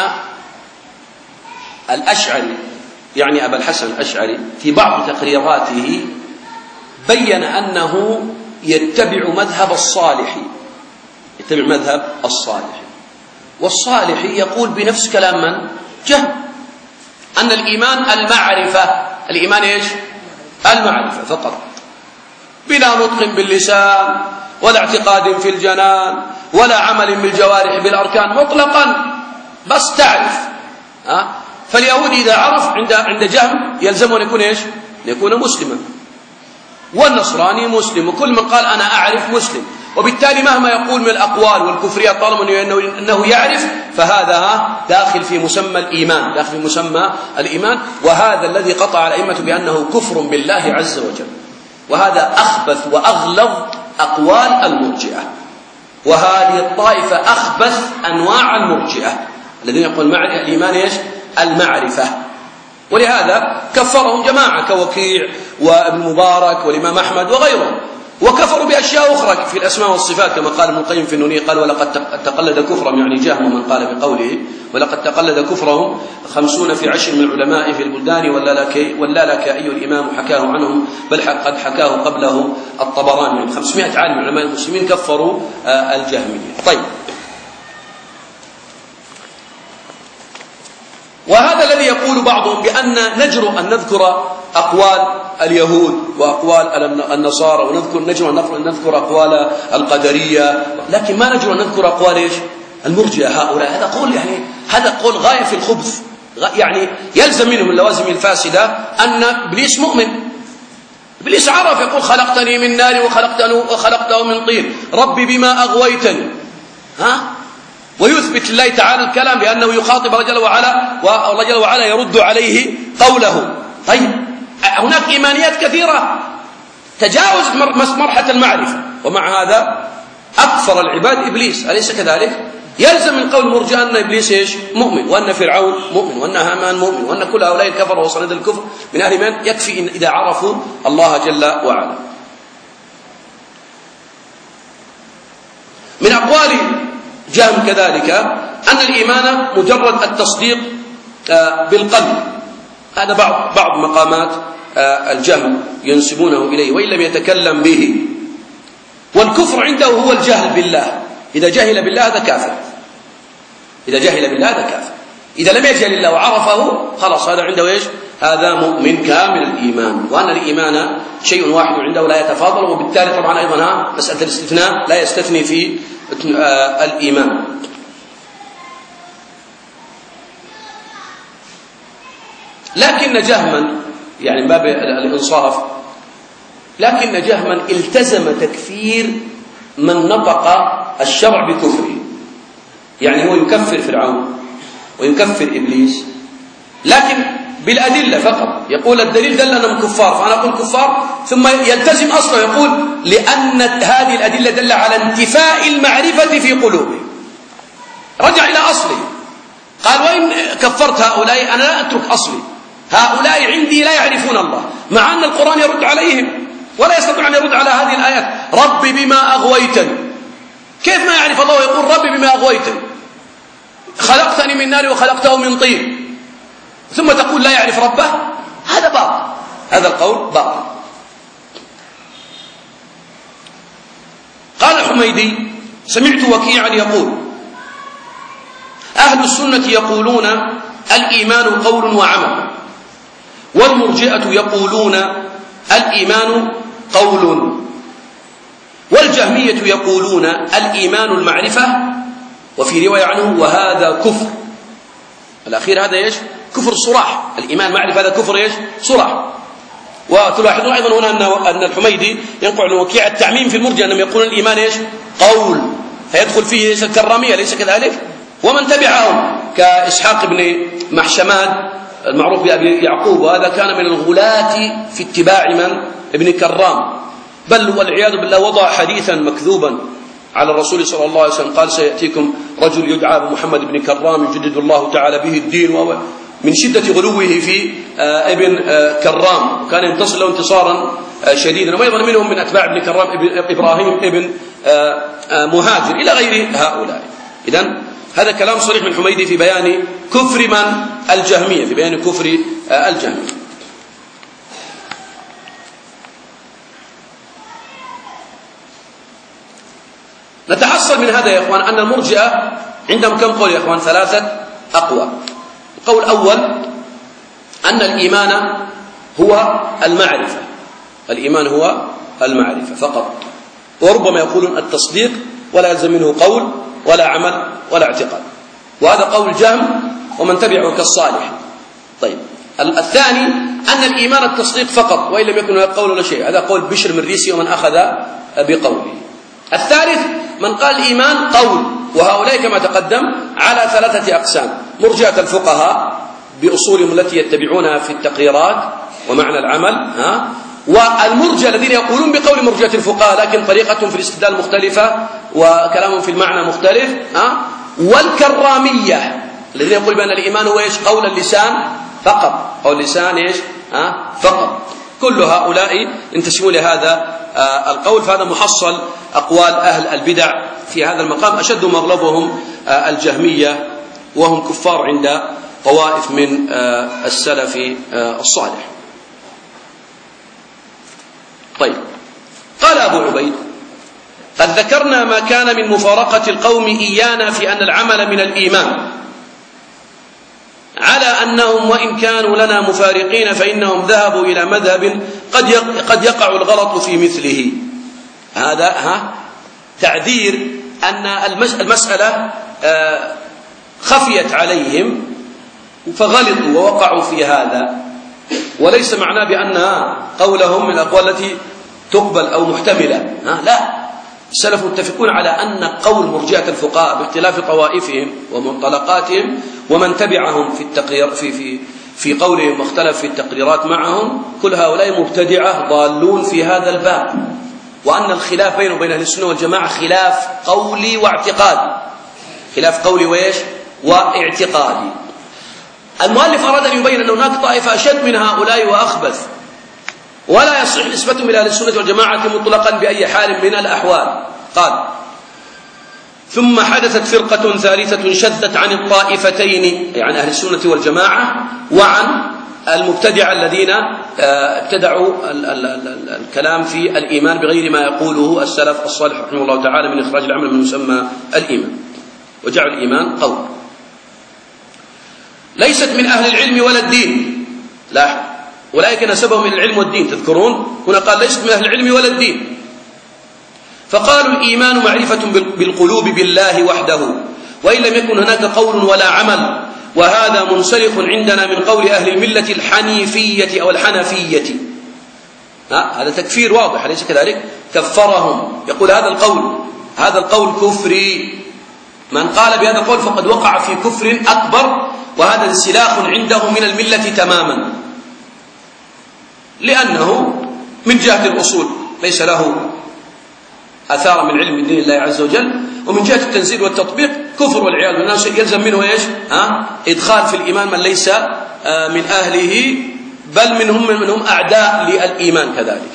الأشعري يعني أبا الحسن الأشعري في بعض تقريراته بين أنه يتبع مذهب الصالحي يتبع مذهب الصالحي والصالحي يقول بنفس كلام من؟ جهم، أن الإيمان المعرفة. الإيمان إيش؟ المعرفة فقط. بلا نطق باللسان ولا اعتقاد في الجنان ولا عمل بالجوارح بالأركان مطلقا، بس تعرف. ها؟ فاليهودي إذا عرف عند عند جهم يلزمه أن يكون إيش؟ يكون مسلما، والنصراني مسلم، وكل من قال أنا أعرف مسلم. وبالتالي مهما يقول من الأقوال والكفريات طالما أنه يعرف فهذا داخل في مسمى الإيمان، داخل في مسمى الإيمان. وهذا الذي قطع الأئمة بأنه كفر بالله عز وجل، وهذا أخبث وأغلظ أقوال المرجئة، وهذه الطائفة أخبث أنواع المرجئة الذين يقول مع الإيمان إيش؟ المعرفة. ولهذا كفرهم جماعة كوكيع وابن مبارك والإمام أحمد وغيرهم، وكفروا بأشياء أخرى في الأسماء والصفات كما قال ابن القيم في النونية، قال ولقد تقلد كفرهم يعني جهم من قال بقوله ولقد تقلد كفرهم خمسون في عشر من العلماء في البلدان واللالكائي الإمام حكاه عنهم، بل قد حكاه قبله الطبراني. يعني خمسمائة عالم من علماء المسلمين كفروا الجهمية. طيب، وهذا الذي يقول بعضهم بأن نجرؤ أن نذكر أقوال اليهود وأقوال النصارى ونذكر نجرؤ أن نذكر أقوال القدرية، لكن ما نجرؤ أن نذكر أقوال إيش؟ المرجئة هؤلاء. هذا قول يعني هذا قول غاية في الخبث، يعني يلزم منهم اللوازم الفاسدة أن إبليس مؤمن. إبليس عرف يقول خلقتني من نار وخلقته من طين، ربي بما أغويتني. ها؟ ويثبت لله تعالى الكلام بأنه يخاطب رجل وعلا، والله جل وعلا يرد عليه قوله. طيب، هناك إيمانيات كثيرة تجاوزت مرحلة المعرفة، ومع هذا أكفر العباد إبليس، أليس كذلك؟ يلزم من قول المرجئة أن إبليس إيش؟ مؤمن، وأن فرعون مؤمن، وأن هامان مؤمن، وأن كل هؤلاء الكفر وصند الكفر من أهل من يكفي إن إذا عرفوا الله جل وعلا. من أقوال جهم كذلك أن الإيمان مجرد التصديق بالقلب، هذا بعض بعض مقامات الجهم ينسبونه إليه وإن لم يتكلم به. والكفر عنده هو الجهل بالله، إذا جهل بالله هذا كافر، إذا جهل بالله هذا كافر، إذا لم يجهل الله وعرفه خلاص هذا عنده إيش؟ هذا مؤمن كامل الإيمان. وأن الإيمان شيء واحد عنده لا يتفاضل، وبالتالي طبعا أيضا مسألة الاستثناء لا يستثني في الإيمان. لكن جهما يعني من باب الإنصاف، لكن جهما التزم تكفير من نطق الشرع بكفره، يعني هو يكفر فرعون ويكفر إبليس لكن بالأدلة فقط، يقول الدليل دل أنهم كفار فأنا أقول كفار، ثم يلتزم أصلا يقول لأن هذه الأدلة دل على انتفاء المعرفة في قلوبهم، رجع إلى أصله، قال وإن كفرت هؤلاء أنا لا أترك أصلي، هؤلاء عندي لا يعرفون الله، مع أن القرآن يرد عليهم ولا يستطيع أن يرد على هذه الآيات. ربي بما أغويتني، كيف ما يعرف الله يقول ربي بما أغويتني، خلقتني من نار وخلقته من طين، ثم تقول لا يعرف ربه؟ هذا باطل، هذا القول باطل. قال الحميدي سمعت وكيعا يقول أهل السنة يقولون الإيمان قول وعمل، والمرجئة يقولون الإيمان قول، والجهمية يقولون الإيمان المعرفة، وفي رواية عنه وهذا كفر. الأخير هذا إيش؟ كفر صراح، الإيمان معرفة هذا كفر إيش؟ صراح. وتلاحظون أيضا هنا أن الحميدي ينقل عن وكيع التعميم في المرجئة أنهم يقولون الإيمان إيش؟ قول، فيدخل فيه إيش؟ الكرامية، ليس كذلك؟ ومن تبعهم كإسحاق بن محشماد المعروف بأبي يعقوب، وهذا كان من الغلاة في اتباع من؟ ابن كرام، بل والعياذ بالله وضع حديثا مكذوبا على الرسول صلى الله عليه وسلم، قال سيأتيكم رجل يدعى محمد بن كرام يجدد الله تعالى به الدين، من شدة غلوه في ابن كرام، وكان ينتصر له انتصارا شديدا. وأيضا منهم من أتباع ابن كرام إبراهيم ابن مهاجر إلى غير هؤلاء. إذن هذا كلام صريح من حميدي في بيان كفر من؟ الجهمية، في بيان كفر الجهمية. نتحصل من هذا يا إخوان أن المرجئة عندهم كم قول يا إخوان؟ ثلاثة أقوال. القول الأول أن الإيمان هو المعرفة، الإيمان هو المعرفة فقط. وربما يقولون التصديق ولا يلزم منه قول ولا عمل ولا اعتقاد، وهذا قول جهم ومن تبعه كالصالح. طيب الثاني أن الإيمان التصديق فقط وإن لم يكن قول ولا شيء، هذا قول بشر من ريسي ومن أخذ بقوله. الثالث من قال الإيمان قول، وهؤلاء كما تقدم على ثلاثة أقسام: مرجئة الفقهاء بأصولهم التي يتبعونها في التقريرات ومعنى العمل، ها، والمرجئة الذين يقولون بقول مرجئة الفقهاء لكن طريقتهم في الاستدلال مختلفة وكلامهم في المعنى مختلف، ها، والكرامية الذين يقول بأن الإيمان هو إيش؟ قول اللسان فقط، قول اللسان إيش؟ ها، فقط. كل هؤلاء ينتسبون لهذا القول. فهذا محصل أقوال أهل البدع في هذا المقام، أشد مغلبهم الجهمية وهم كفار عند طوائف من السلف الصالح. طيب قال أبو عبيد: قد ذكرنا ما كان من مفارقة القوم إيانا في أن العمل من الإيمان، على أنهم وإن كانوا لنا مفارقين فإنهم ذهبوا إلى مذهب قد قد يقع الغلط في مثله. هذا ها تعذير أن المسألة خفيت عليهم فغلطوا ووقعوا في هذا، وليس معناه بأنها قولهم من الأقوال التي تقبل أو محتملة، لا، السلف متفقون على أن قول مرجئة الفقهاء باختلاف طوائفهم ومنطلقاتهم ومن تبعهم في التقرير في في في قولهم واختلف في التقريرات معهم، كل هؤلاء مبتدعة ضالون في هذا الباب، وأن الخلاف بينه وبين أهل السنة والجماعة خلاف قولي واعتقاد، خلاف قولي وإيش واعتقادي. المؤلف أراد أن يبين أن هناك طائفة أشد من هؤلاء وأخبث، ولا يصح نسبتهم إلى أهل السنة والجماعة مطلقا بأي حال من الأحوال. قال: ثم حدثت فرقة ثالثة شذت عن الطائفتين، يعني أهل السنة والجماعة، وعن المبتدعة الذين ابتدعوا الكلام في الإيمان بغير ما يقوله السلف الصالح رحمه الله تعالى من إخراج العمل من مسمى الإيمان، وجعل الإيمان قول. ليست من أهل العلم ولا الدين، لاحظ، أولئك نسبهم إلى العلم والدين، تذكرون هنا قال ليست من أهل العلم ولا الدين، فقالوا الإيمان معرفة بالقلوب بالله وحده وإن لم يكن هناك قول ولا عمل، وهذا منسلخ عندنا من قول أهل الملة الحنيفية أو الحنفية. هذا تكفير واضح أليس كذلك؟ كفرهم، يقول هذا القول هذا القول كفري، من قال بهذا القول فقد وقع في كفر أكبر، وهذا انسلاخ عنده من الملة تماما، لأنه من جهة الأصول ليس له أثار من علم دين الله عز وجل، ومن جهة التنزيل والتطبيق كفر والعياذ بالله، يلزم منه إيش؟ ها؟ إدخال في الإيمان من ليس من أهله، بل منهم منهم أعداء للإيمان كذلك.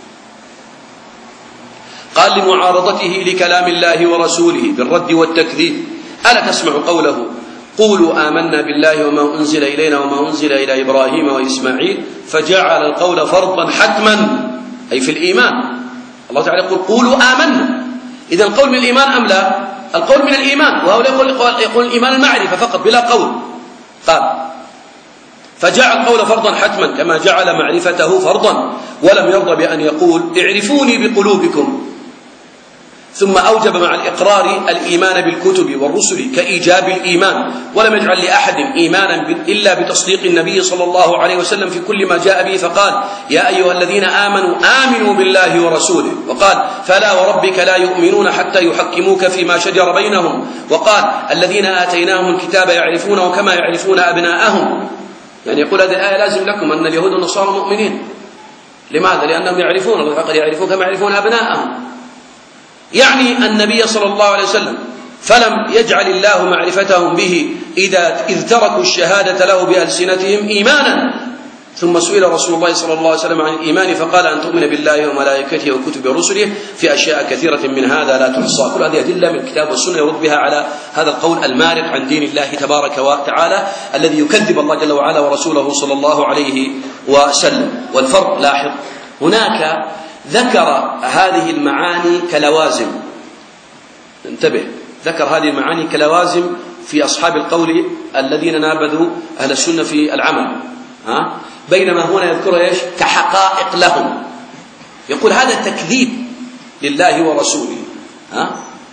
قال: لمعارضته لكلام الله ورسوله بالرد والتكذيب. ألا تسمع قوله: قولوا آمنا بالله وما أنزل إلينا وما أنزل إلى إبراهيم وإسماعيل، فجعل القول فرضا حتما، أي في الإيمان. الله تعالى يقول: قولوا آمنا، إذا القول من الإيمان أم لا؟ القول من الإيمان، وهؤلاء يقول, يقول الإيمان المعرفة فقط بلا قول. قال: فجعل القول فرضا حتما كما جعل معرفته فرضا، ولم يرضى بأن يقول اعرفوني بقلوبكم، ثم أوجب مع الإقرار الإيمان بالكتب والرسل كإيجاب الإيمان، ولم يجعل لأحد إيمانا إلا بتصديق النبي صلى الله عليه وسلم في كل ما جاء به، فقال: يا أيها الذين آمنوا آمنوا بالله ورسوله، وقال: فلا وربك لا يؤمنون حتى يحكموك فيما شجر بينهم، وقال: الذين آتيناهم الكتاب يعرفونه كما يعرفون أبناءهم. يعني يقول هذه الآية لازم لكم أن اليهود والنصارى مؤمنين. لماذا؟ لأنهم يعرفون الله فقد يعرفون كما يعرفون أبناءهم، يعني النبي صلى الله عليه وسلم، فلم يجعل الله معرفتهم به إذا إذ تركوا الشهادة له بألسنتهم إيمانا. ثم سئل رسول الله صلى الله عليه وسلم عن الإيمان فقال: أن تؤمن بالله وملائكته وكتبه ورسله في أشياء كثيرة من هذا لا تحصى. كل هذه أدلة من الكتاب والسنة يرد بها على هذا القول المارق عن دين الله تبارك وتعالى الذي يكذب الله جل وعلا ورسوله صلى الله عليه وسلم. والفرق لاحظ، هناك ذكر هذه المعاني كلوازم، انتبه، ذكر هذه المعاني كلوازم في أصحاب القول الذين نابذوا أهل السنة في العمل، ها؟ بينما هنا يذكر إيش؟ كحقائق لهم. يقول هذا تكذيب لله ورسوله. ها؟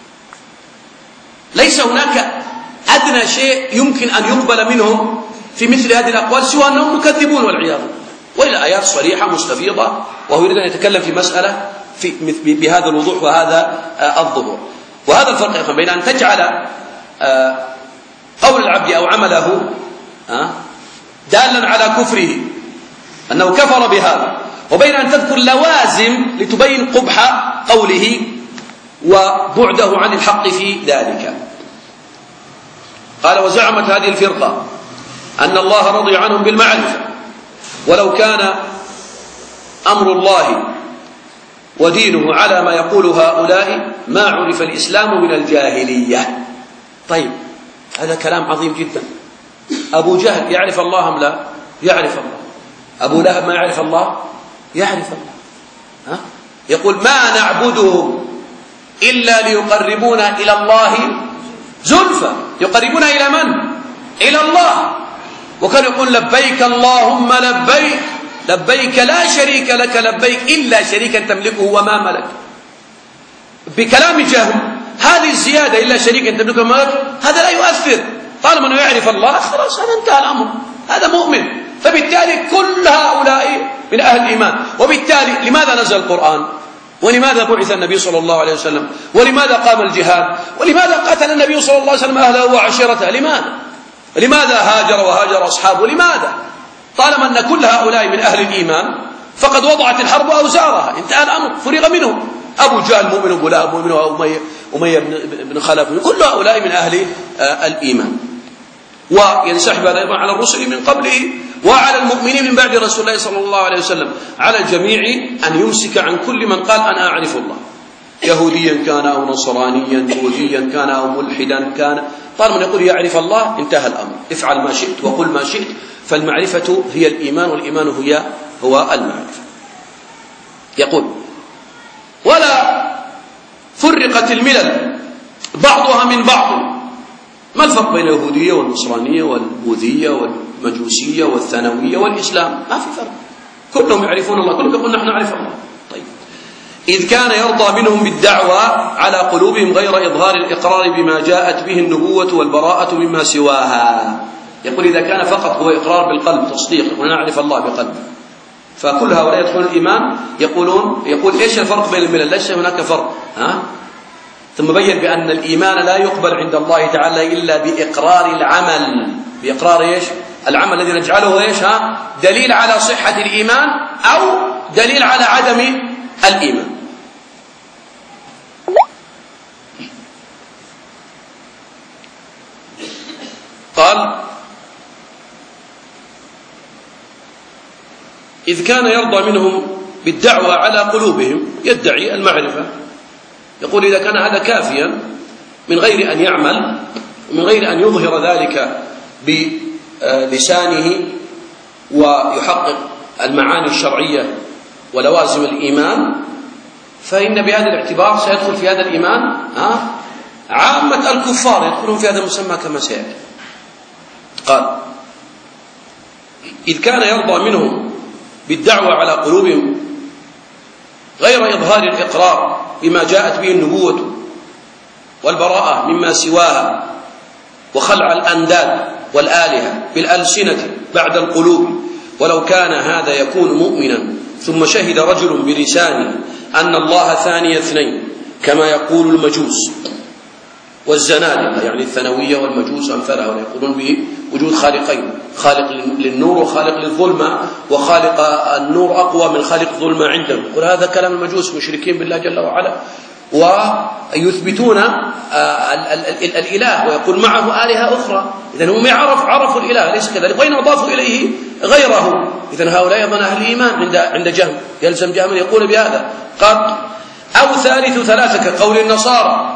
ليس هناك أدنى شيء يمكن أن يقبل منهم في مثل هذه الأقوال سوى أنهم مكذبون والعياذ. وإلى آيات صريحة مستفيضة، وهو يريد أن يتكلم في مسألة في بهذا الوضوح وهذا الظهور. وهذا الفرق بين أن تجعل قول العبد أو عمله دالا على كفره أنه كفر بهذا، وبين أن تذكر لوازم لتبين قبح قوله وبعده عن الحق في ذلك. قال: وزعمت هذه الفرقة أن الله رضي عنهم بالمعرفة، ولو كان أمر الله ودينه على ما يقول هؤلاء ما عرف الإسلام من الجاهلية. طيب، هذا كلام عظيم جدا. أبو جهل يعرف الله أم لا؟ يعرف الله. أبو لهب ما يعرف الله؟ يعرف الله. ها؟ يقول: ما نعبدهم إلا ليقربونا إلى الله زلفى. يقربونا إلى من؟ إلى الله. وكان يقول: لبيك اللهم لبيك لبيك لا شريك لك لبيك إلا شريكا تملكه وما ملك. بكلام جهم هذه الزيادة إلا شريكا تملكه وما ملك هذا لا يؤثر، طالما أنه يعرف الله خلاص هذا انتهى الأمر، هذا مؤمن. فبالتالي كل هؤلاء من أهل الإيمان. وبالتالي لماذا نزل القرآن؟ ولماذا بعث النبي صلى الله عليه وسلم؟ ولماذا قام الجهاد؟ ولماذا قتل النبي صلى الله عليه وسلم أهله وعشيرته؟ لماذا؟ لماذا هاجر وهاجر أصحابه؟ لماذا؟ طالما أن كل هؤلاء من أهل الإيمان فقد وضعت الحرب أوزارها، انتهى الأمر، فرغ منهم. أبو جهل مؤمن، أبو لهب مؤمن، وأمية أمية بن خلف، كل هؤلاء من أهل الإيمان. وينسحب هذا أيضا على الرسل من قبله وعلى المؤمنين من بعد رسول الله صلى الله عليه وسلم، على الجميع أن يمسك عن كل من قال أنا أعرف الله، يهوديا كان أو نصرانيا، بوذيا كان أو ملحدا كان، طالما يقول يعرف الله انتهى الأمر. افعل ما شئت وقل ما شئت، فالمعرفة هي الإيمان، والإيمان هي هو المعرفة. يقول: ولا فرقت الملل بعضها من بعض. ما الفرق بين اليهودية والنصرانية والبوذية والمجوسية والثانوية والإسلام؟ ما في فرق، كلهم يعرفون الله، كلهم يقولون نحن نعرف الله. طيب، إذ كان يرضى منهم بالدعوى على قلوبهم غير إظهار الإقرار بما جاءت به النبوة والبراءة مما سواها. يقول إذا كان فقط هو إقرار بالقلب، تصديق، يقول نعرف الله بقلب، فكل هؤلاء يدخلون الإيمان. يقولون يقول إيش الفرق بين الملل؟ ليس هناك فرق. ها؟ ثم بين بأن الإيمان لا يقبل عند الله تعالى إلا بإقرار العمل، بإقرار إيش؟ العمل الذي نجعله إيش؟ ها؟ دليل على صحة الإيمان أو دليل على عدم الإيمان. قال: إذ كان يرضى منهم بالدعوة على قلوبهم، يدعي المعرفة. يقول إذا كان هذا كافيا من غير أن يعمل ومن غير أن يظهر ذلك بلسانه ويحقق المعاني الشرعية ولوازم الإيمان، فإن بهذا الاعتبار سيدخل في هذا الإيمان عامة الكفار، يدخلون في هذا المسمى كما سيأتي. قال: إذ كان يرضى منهم بالدعوة على قلوبهم غير إظهار الإقرار بما جاءت به النبوة والبراءة مما سواها، وخلع الأنداد والآلهة بالألسنة بعد القلوب. ولو كان هذا يكون مؤمنا ثم شهد رجل بلسانه أن الله ثاني اثنين كما يقول المجوس والزنادقة، يعني الثانوية والمجوس أمثالها، ويقولون به وجود خالقين، خالق للنور وخالق للظلمة، وخالق النور أقوى من خالق الظلمة عندهم. يقول هذا كلام المجوس، مشركين بالله جل وعلا، ويثبتون الإله ويقول معه آلهة أخرى. إذن هم يعرف عرفوا الإله، ليس كذلك، وإن أضافوا إليه غيره. إذن هؤلاء أيضا أهل الإيمان عند عند جهم، يلزم جهم يقول بهذا. قد أو ثالث ثلاثة كقول النصارى،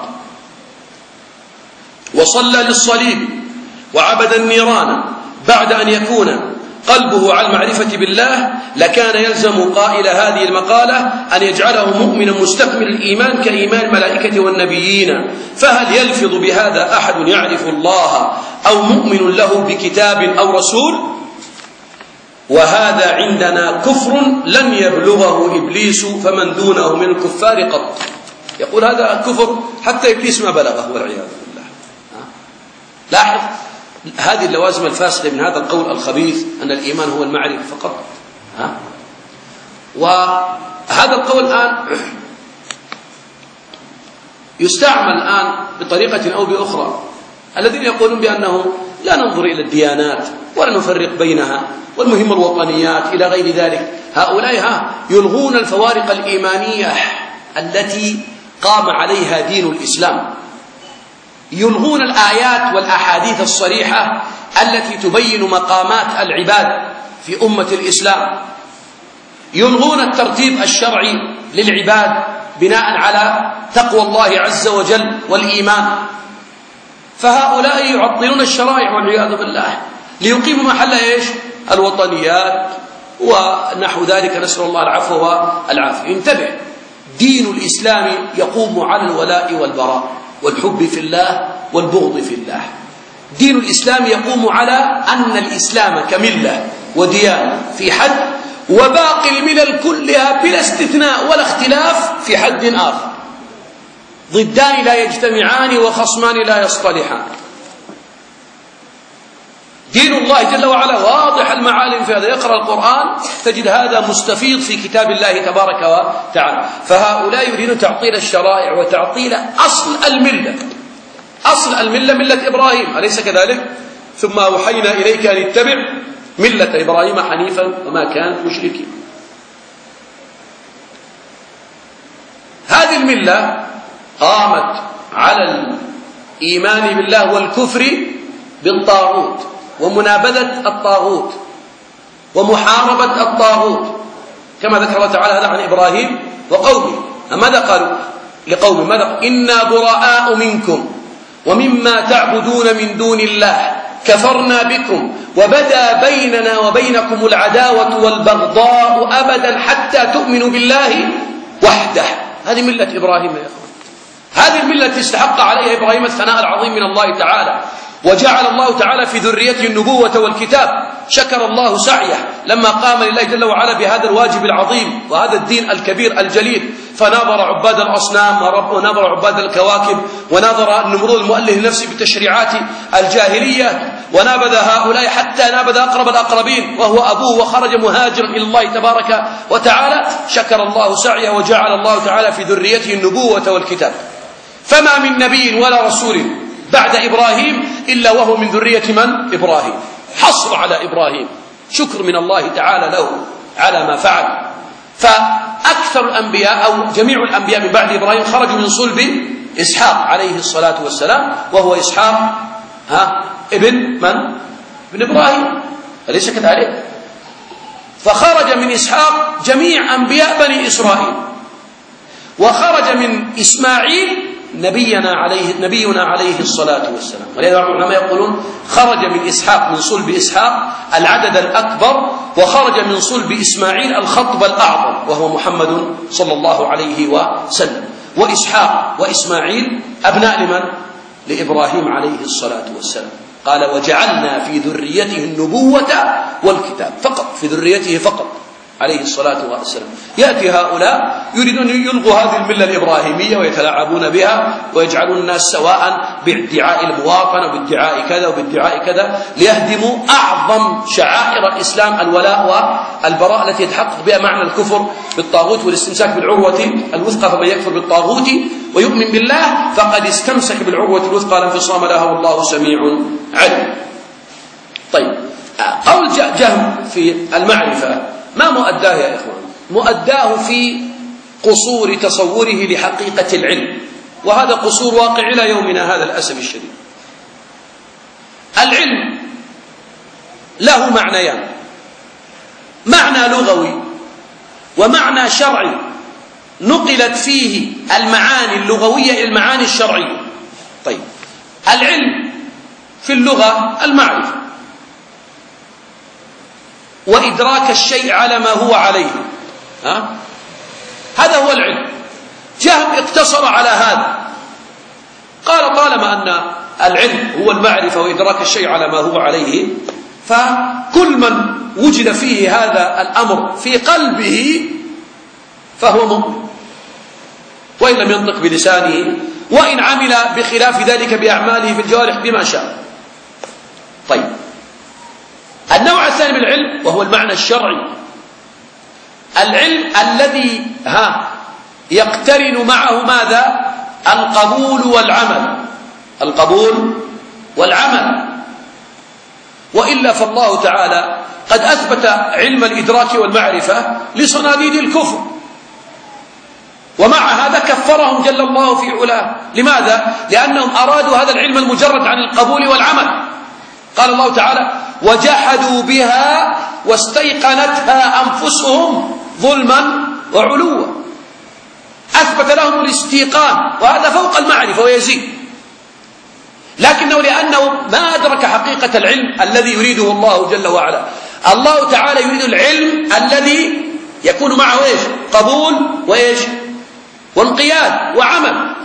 وصلى للصليب وعبد النيران بعد أن يكون قلبه على المعرفة بالله، لكان يلزم قائل هذه المقالة أن يجعله مؤمنا مستكمل الإيمان كإيمان الملائكة والنبيين. فهل يلفظ بهذا أحد يعرف الله أو مؤمن له بكتاب أو رسول؟ وهذا عندنا كفر لم يبلغه إبليس فمن دونه من الكفار قط. يقول هذا كفر حتى إبليس ما بلغه والعياذ بالله. لاحظ هذه اللوازم الفاسدة من هذا القول الخبيث أن الإيمان هو المعرفة فقط. ها؟ وهذا القول الآن يستعمل الآن بطريقة أو بأخرى. الذين يقولون بأنه لا ننظر إلى الديانات ولا نفرق بينها والمهم الوطنيات إلى غير ذلك، هؤلاء ها يلغون الفوارق الإيمانية التي قام عليها دين الإسلام، يلغون الآيات والأحاديث الصريحة التي تبين مقامات العباد في أمة الإسلام، يلغون الترتيب الشرعي للعباد بناء على تقوى الله عز وجل والإيمان. فهؤلاء يعطلون الشرائع والعياذ بالله ليقيموا محل إيش؟ الوطنيات ونحو ذلك، نسأل الله العفو والعافية. انتبه، دين الإسلام يقوم على الولاء والبراء والحب في الله والبغض في الله. دين الإسلام يقوم على أن الإسلام كملة وديانة في حد، وباقي الملل كلها بلا استثناء ولا اختلاف في حد آخر. ضدان لا يجتمعان وخصمان لا يصطلحان. دين الله جل وعلا واضح المعالم في هذا، يقرأ القرآن تجد هذا مستفيض في كتاب الله تبارك وتعالى. فهؤلاء يريدون تعطيل الشرائع وتعطيل أصل الملة. أصل الملة ملة إبراهيم، أليس كذلك؟ ثم أوحينا إليك أن اتبع ملة إبراهيم حنيفا وما كان مشركين. هذه الملة قامت على الإيمان بالله والكفر بالطاغوت ومنابذة الطاغوت ومحاربة الطاغوت، كما ذكر الله تعالى هذا عن إبراهيم وقومه. ماذا قالوا لقومه؟ ماذا؟ إنا براء منكم ومما تعبدون من دون الله كفرنا بكم وبدا بيننا وبينكم العداوة والبغضاء أبدا حتى تؤمنوا بالله وحده. هذه ملة إبراهيم يا إخوان. هذه الملة التي استحق عليها إبراهيم الثناء العظيم من الله تعالى، وجعل الله تعالى في ذريته النبوة والكتاب. شكر الله سعيه لما قام لله جل وعلا بهذا الواجب العظيم وهذا الدين الكبير الجليل، فناظر عباد الأصنام وناظر عباد الكواكب وناظر النمرود المؤله لنفسه بالتشريعات الجاهلية، ونابذ هؤلاء حتى نابذ أقرب الأقربين وهو أبوه، وخرج مهاجرا إلى الله تبارك وتعالى. شكر الله سعيه وجعل الله تعالى في ذريته النبوة والكتاب. فما من نبي ولا رسول بعد إبراهيم إلا وهو من ذرية من؟ إبراهيم. حصر على إبراهيم، شكر من الله تعالى له على ما فعل. فأكثر الأنبياء أو جميع الأنبياء من بعد إبراهيم خرجوا من صلب إسحاق عليه الصلاة والسلام، وهو إسحاق ها ابن من؟ ابن إبراهيم، أليس كذلك؟ فخرج من إسحاق جميع أنبياء بني إسرائيل، وخرج من إسماعيل نبينا عليه نبينا عليه الصلاة والسلام. ولذا العلماء يقولون خرج من إسحاق من صلب إسحاق العدد الأكبر، وخرج من صلب إسماعيل الخطب الأعظم وهو محمد صلى الله عليه وسلم. وإسحاق وإسماعيل أبناء لمن؟ لإبراهيم عليه الصلاة والسلام. قال وجعلنا في ذريته النبوة والكتاب، فقط في ذريته فقط عليه الصلاة والسلام. يأتي هؤلاء يريدون أن يلغوا هذه الملة الإبراهيمية ويتلاعبون بها ويجعلون الناس سواء بادعاء المواطنة وبادعاء كذا وبادعاء كذا، ليهدموا أعظم شعائر الإسلام، الولاء والبراء التي يتحقق بها معنى الكفر بالطاغوت والاستمساك بالعروة الوثقى. فمن يكفر بالطاغوت ويؤمن بالله فقد استمسك بالعروة الوثقى لا انفصام لها والله سميع عليم. طيب، قول جهم في المعرفة ما مؤداه يا إخوان؟ مؤداه في قصور تصوره لحقيقة العلم، وهذا قصور واقع إلى يومنا هذا للأسف الشديد. العلم له معنيان، معنى لغوي ومعنى شرعي، نقلت فيه المعاني اللغوية إلى المعاني الشرعية. طيب، العلم في اللغة المعرفة وإدراك الشيء على ما هو عليه، ها؟ هذا هو العلم. جهم اقتصر على هذا، قال طالما أن العلم هو المعرفة وإدراك الشيء على ما هو عليه، فكل من وجد فيه هذا الأمر في قلبه فهو مؤمن، وإن لم ينطق بلسانه، وإن عمل بخلاف ذلك بأعماله في الجوارح بما شاء. طيب، النوع الثاني من العلم وهو المعنى الشرعي، العلم الذي ها يقترن معه ماذا؟ القبول والعمل، القبول والعمل. وإلا فالله تعالى قد أثبت علم الإدراك والمعرفة لصناديد الكفر، ومع هذا كفرهم جل الله في علاه. لماذا؟ لأنهم أرادوا هذا العلم المجرد عن القبول والعمل. قال الله تعالى: وجحدوا بها واستيقنتها أنفسهم ظلما وعلوا. أثبت لهم الاستيقان، وهذا فوق المعرفة ويزيد، لكنه لأنه ما أدرك حقيقة العلم الذي يريده الله جل وعلا. الله تعالى يريد العلم الذي يكون معه إيش؟ قبول وإيش؟ وانقياد وعمل.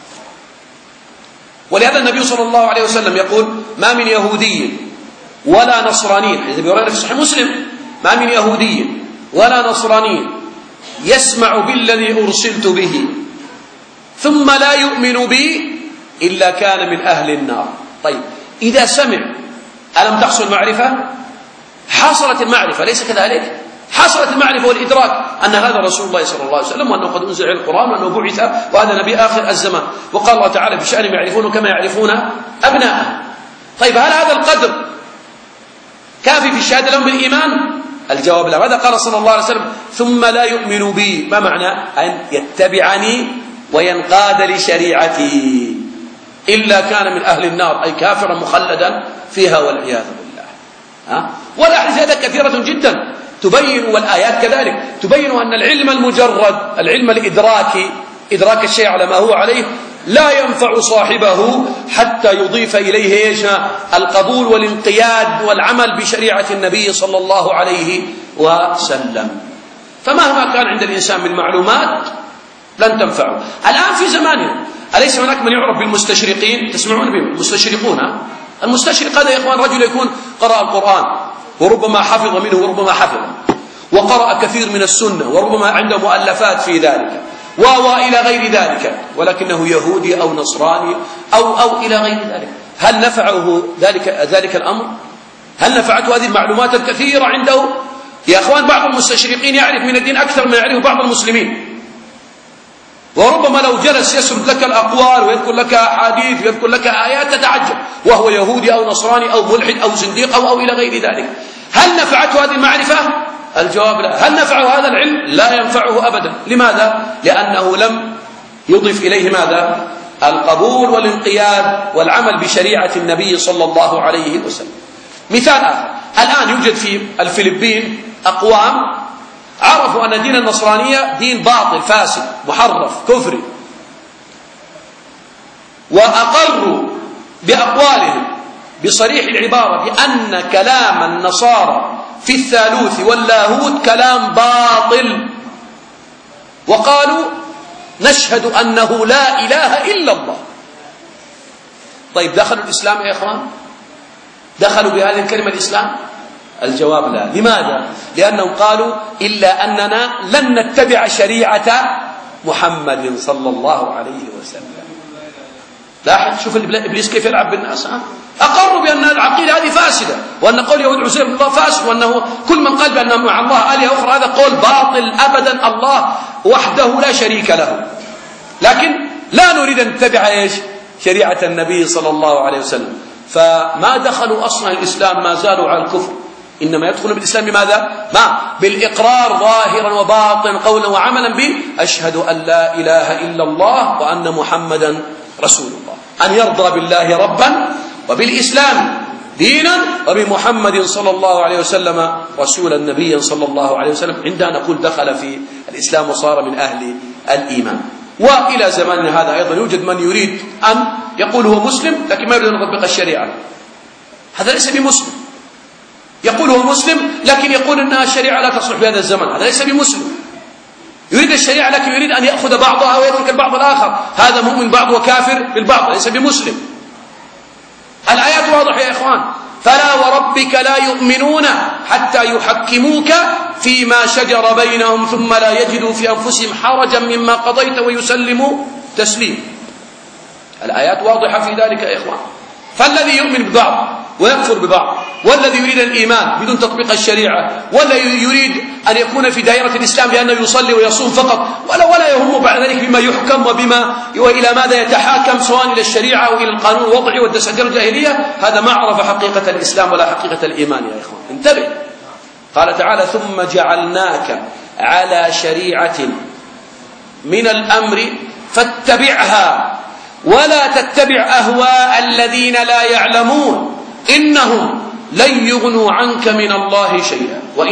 ولهذا النبي صلى الله عليه وسلم يقول: ما من يهودي ولا نصراني، حديث أبي هريرة في صحيح مسلم: ما من يهودي ولا نصراني يسمع بالذي أرسلت به ثم لا يؤمن بي إلا كان من أهل النار. طيب، إذا سمع ألم تحصل معرفة؟ حصلت المعرفة، ليس كذلك؟ حصلت المعرفة والإدراك أن هذا رسول الله صلى الله عليه وسلم، وأنه قد أنزل عليه القرآن، وأنه بعث، وهذا نبي آخر الزمان. وقال الله تعالى بشأن يعرفونه كما يعرفون أبناءه. طيب، هل هذا القدر كافي في الشهادة لهم بالإيمان؟ الجواب لا. ماذا قال صلى الله عليه وسلم؟ ثم لا يؤمن بي. ما معنى؟ أن يتبعني وينقاد لشريعتي إلا كان من أهل النار، أي كافرا مخلدا فيها والعياذ بالله. ها؟ والأحاديث هذا كثيرة جدا تبين، والآيات كذلك تبين أن العلم المجرد، العلم الإدراكي، إدراك الشيء على ما هو عليه، لا ينفع صاحبه حتى يضيف إليه إيش؟ القبول والانقياد والعمل بشريعة النبي صلى الله عليه وسلم. فمهما كان عند الإنسان من معلومات لن تنفعه. الآن في زماننا أليس هناك من يعرف بالمستشرقين؟ تسمعون بهم المستشرقون؟ المستشرق هذا يا إخوان رجل يكون قرأ القرآن وربما حفظ منه وربما حفظ، وقرأ كثير من السنة، وربما عنده مؤلفات في ذلك، وإلى غير ذلك، ولكنه يهودي أو نصراني أو أو إلى غير ذلك. هل نفعه ذلك ذلك الأمر؟ هل نفعته هذه المعلومات الكثيرة عنده؟ يا أخوان، بعض المستشرقين يعرف من الدين أكثر من يعرفه بعض المسلمين، وربما لو جلس يسرد لك الأقوال ويذكر لك أحاديث ويذكر لك آيات تتعجب، وهو يهودي أو نصراني أو ملحد أو زنديق أو, أو إلى غير ذلك. هل نفعته هذه المعرفة؟ الجواب لا. هل نفعه هذا العلم؟ لا ينفعه أبدا. لماذا؟ لأنه لم يضف إليه ماذا؟ القبول والانقياد والعمل بشريعة النبي صلى الله عليه وسلم. مثال آخر، الآن يوجد في الفلبين أقوام عرفوا أن دين النصرانية دين باطل فاسد محرف كفري، وأقروا بأقوالهم بصريح العبارة بأن كلام النصارى في الثالوث واللاهوت كلام باطل، وقالوا نشهد أنه لا إله إلا الله. طيب، دخلوا الإسلام يا إخوان؟ دخلوا بهذه الكلمة الإسلام؟ الجواب لا. لماذا؟ لأنهم قالوا إلا أننا لن نتبع شريعة محمد صلى الله عليه وسلم. لاحظ، شوف إبليس كيف يلعب بالناس. ها؟ أقروا بأن العقيدة هذه فاسدة، وأن قول يهود عزير بن الله فاسد، وأنه كل من قال بأن مع الله آلهة أخرى هذا قول باطل أبدا، الله وحده لا شريك له. لكن لا نريد أن نتبع إيش؟ شريعة النبي صلى الله عليه وسلم. فما دخلوا أصلا الإسلام، ما زالوا على الكفر، إنما يدخلون بالإسلام بماذا؟ ما بالإقرار ظاهرا وباطنا قولا وعملا به أشهد أن لا إله إلا الله وأن محمدا رسول الله، أن يرضى بالله ربا وبالإسلام دينا وبمحمد صلى الله عليه وسلم رسولا نبيا صلى الله عليه وسلم. عندنا نقول دخل في الإسلام وصار من أهل الإيمان. وإلى زماننا هذا أيضا يوجد من يريد أن يقول هو مسلم لكن ما يريد أن يطبق الشريعة، هذا ليس بمسلم. يقول هو مسلم لكن يقول أنها الشريعة لا تصلح في هذا الزمن، هذا ليس بمسلم. يريد الشريعة لكن يريد أن يأخذ بعضها ويترك البعض الآخر، هذا مؤمن بعض وكافر بالبعض، ليس بمسلم. الآيات واضحة يا إخوان. فلا وربك لا يؤمنون حتى يحكموك فيما شجر بينهم ثم لا يجدوا في أنفسهم حرجا مما قضيت ويسلموا تسليم. الآيات واضحة في ذلك يا إخوان. فالذي يؤمن ببعض ويكفر ببعض، والذي يريد الإيمان بدون تطبيق الشريعة، والذي يريد أن يكون في دائرة الإسلام بأنه يصلي ويصوم فقط، ولا ولا يهم بعد ذلك بما يحكم وبما وإلى ماذا يتحاكم، سواء إلى الشريعة أو إلى القانون الوضعي والدساتير الجاهلية، هذا ما عرف حقيقة الإسلام ولا حقيقة الإيمان يا إخوان. انتبه. قال تعالى: ثم جعلناك على شريعة من الأمر فاتبعها ولا تتبع أهواء الذين لا يعلمون إنهم لن يغنوا عنك من الله شيئا.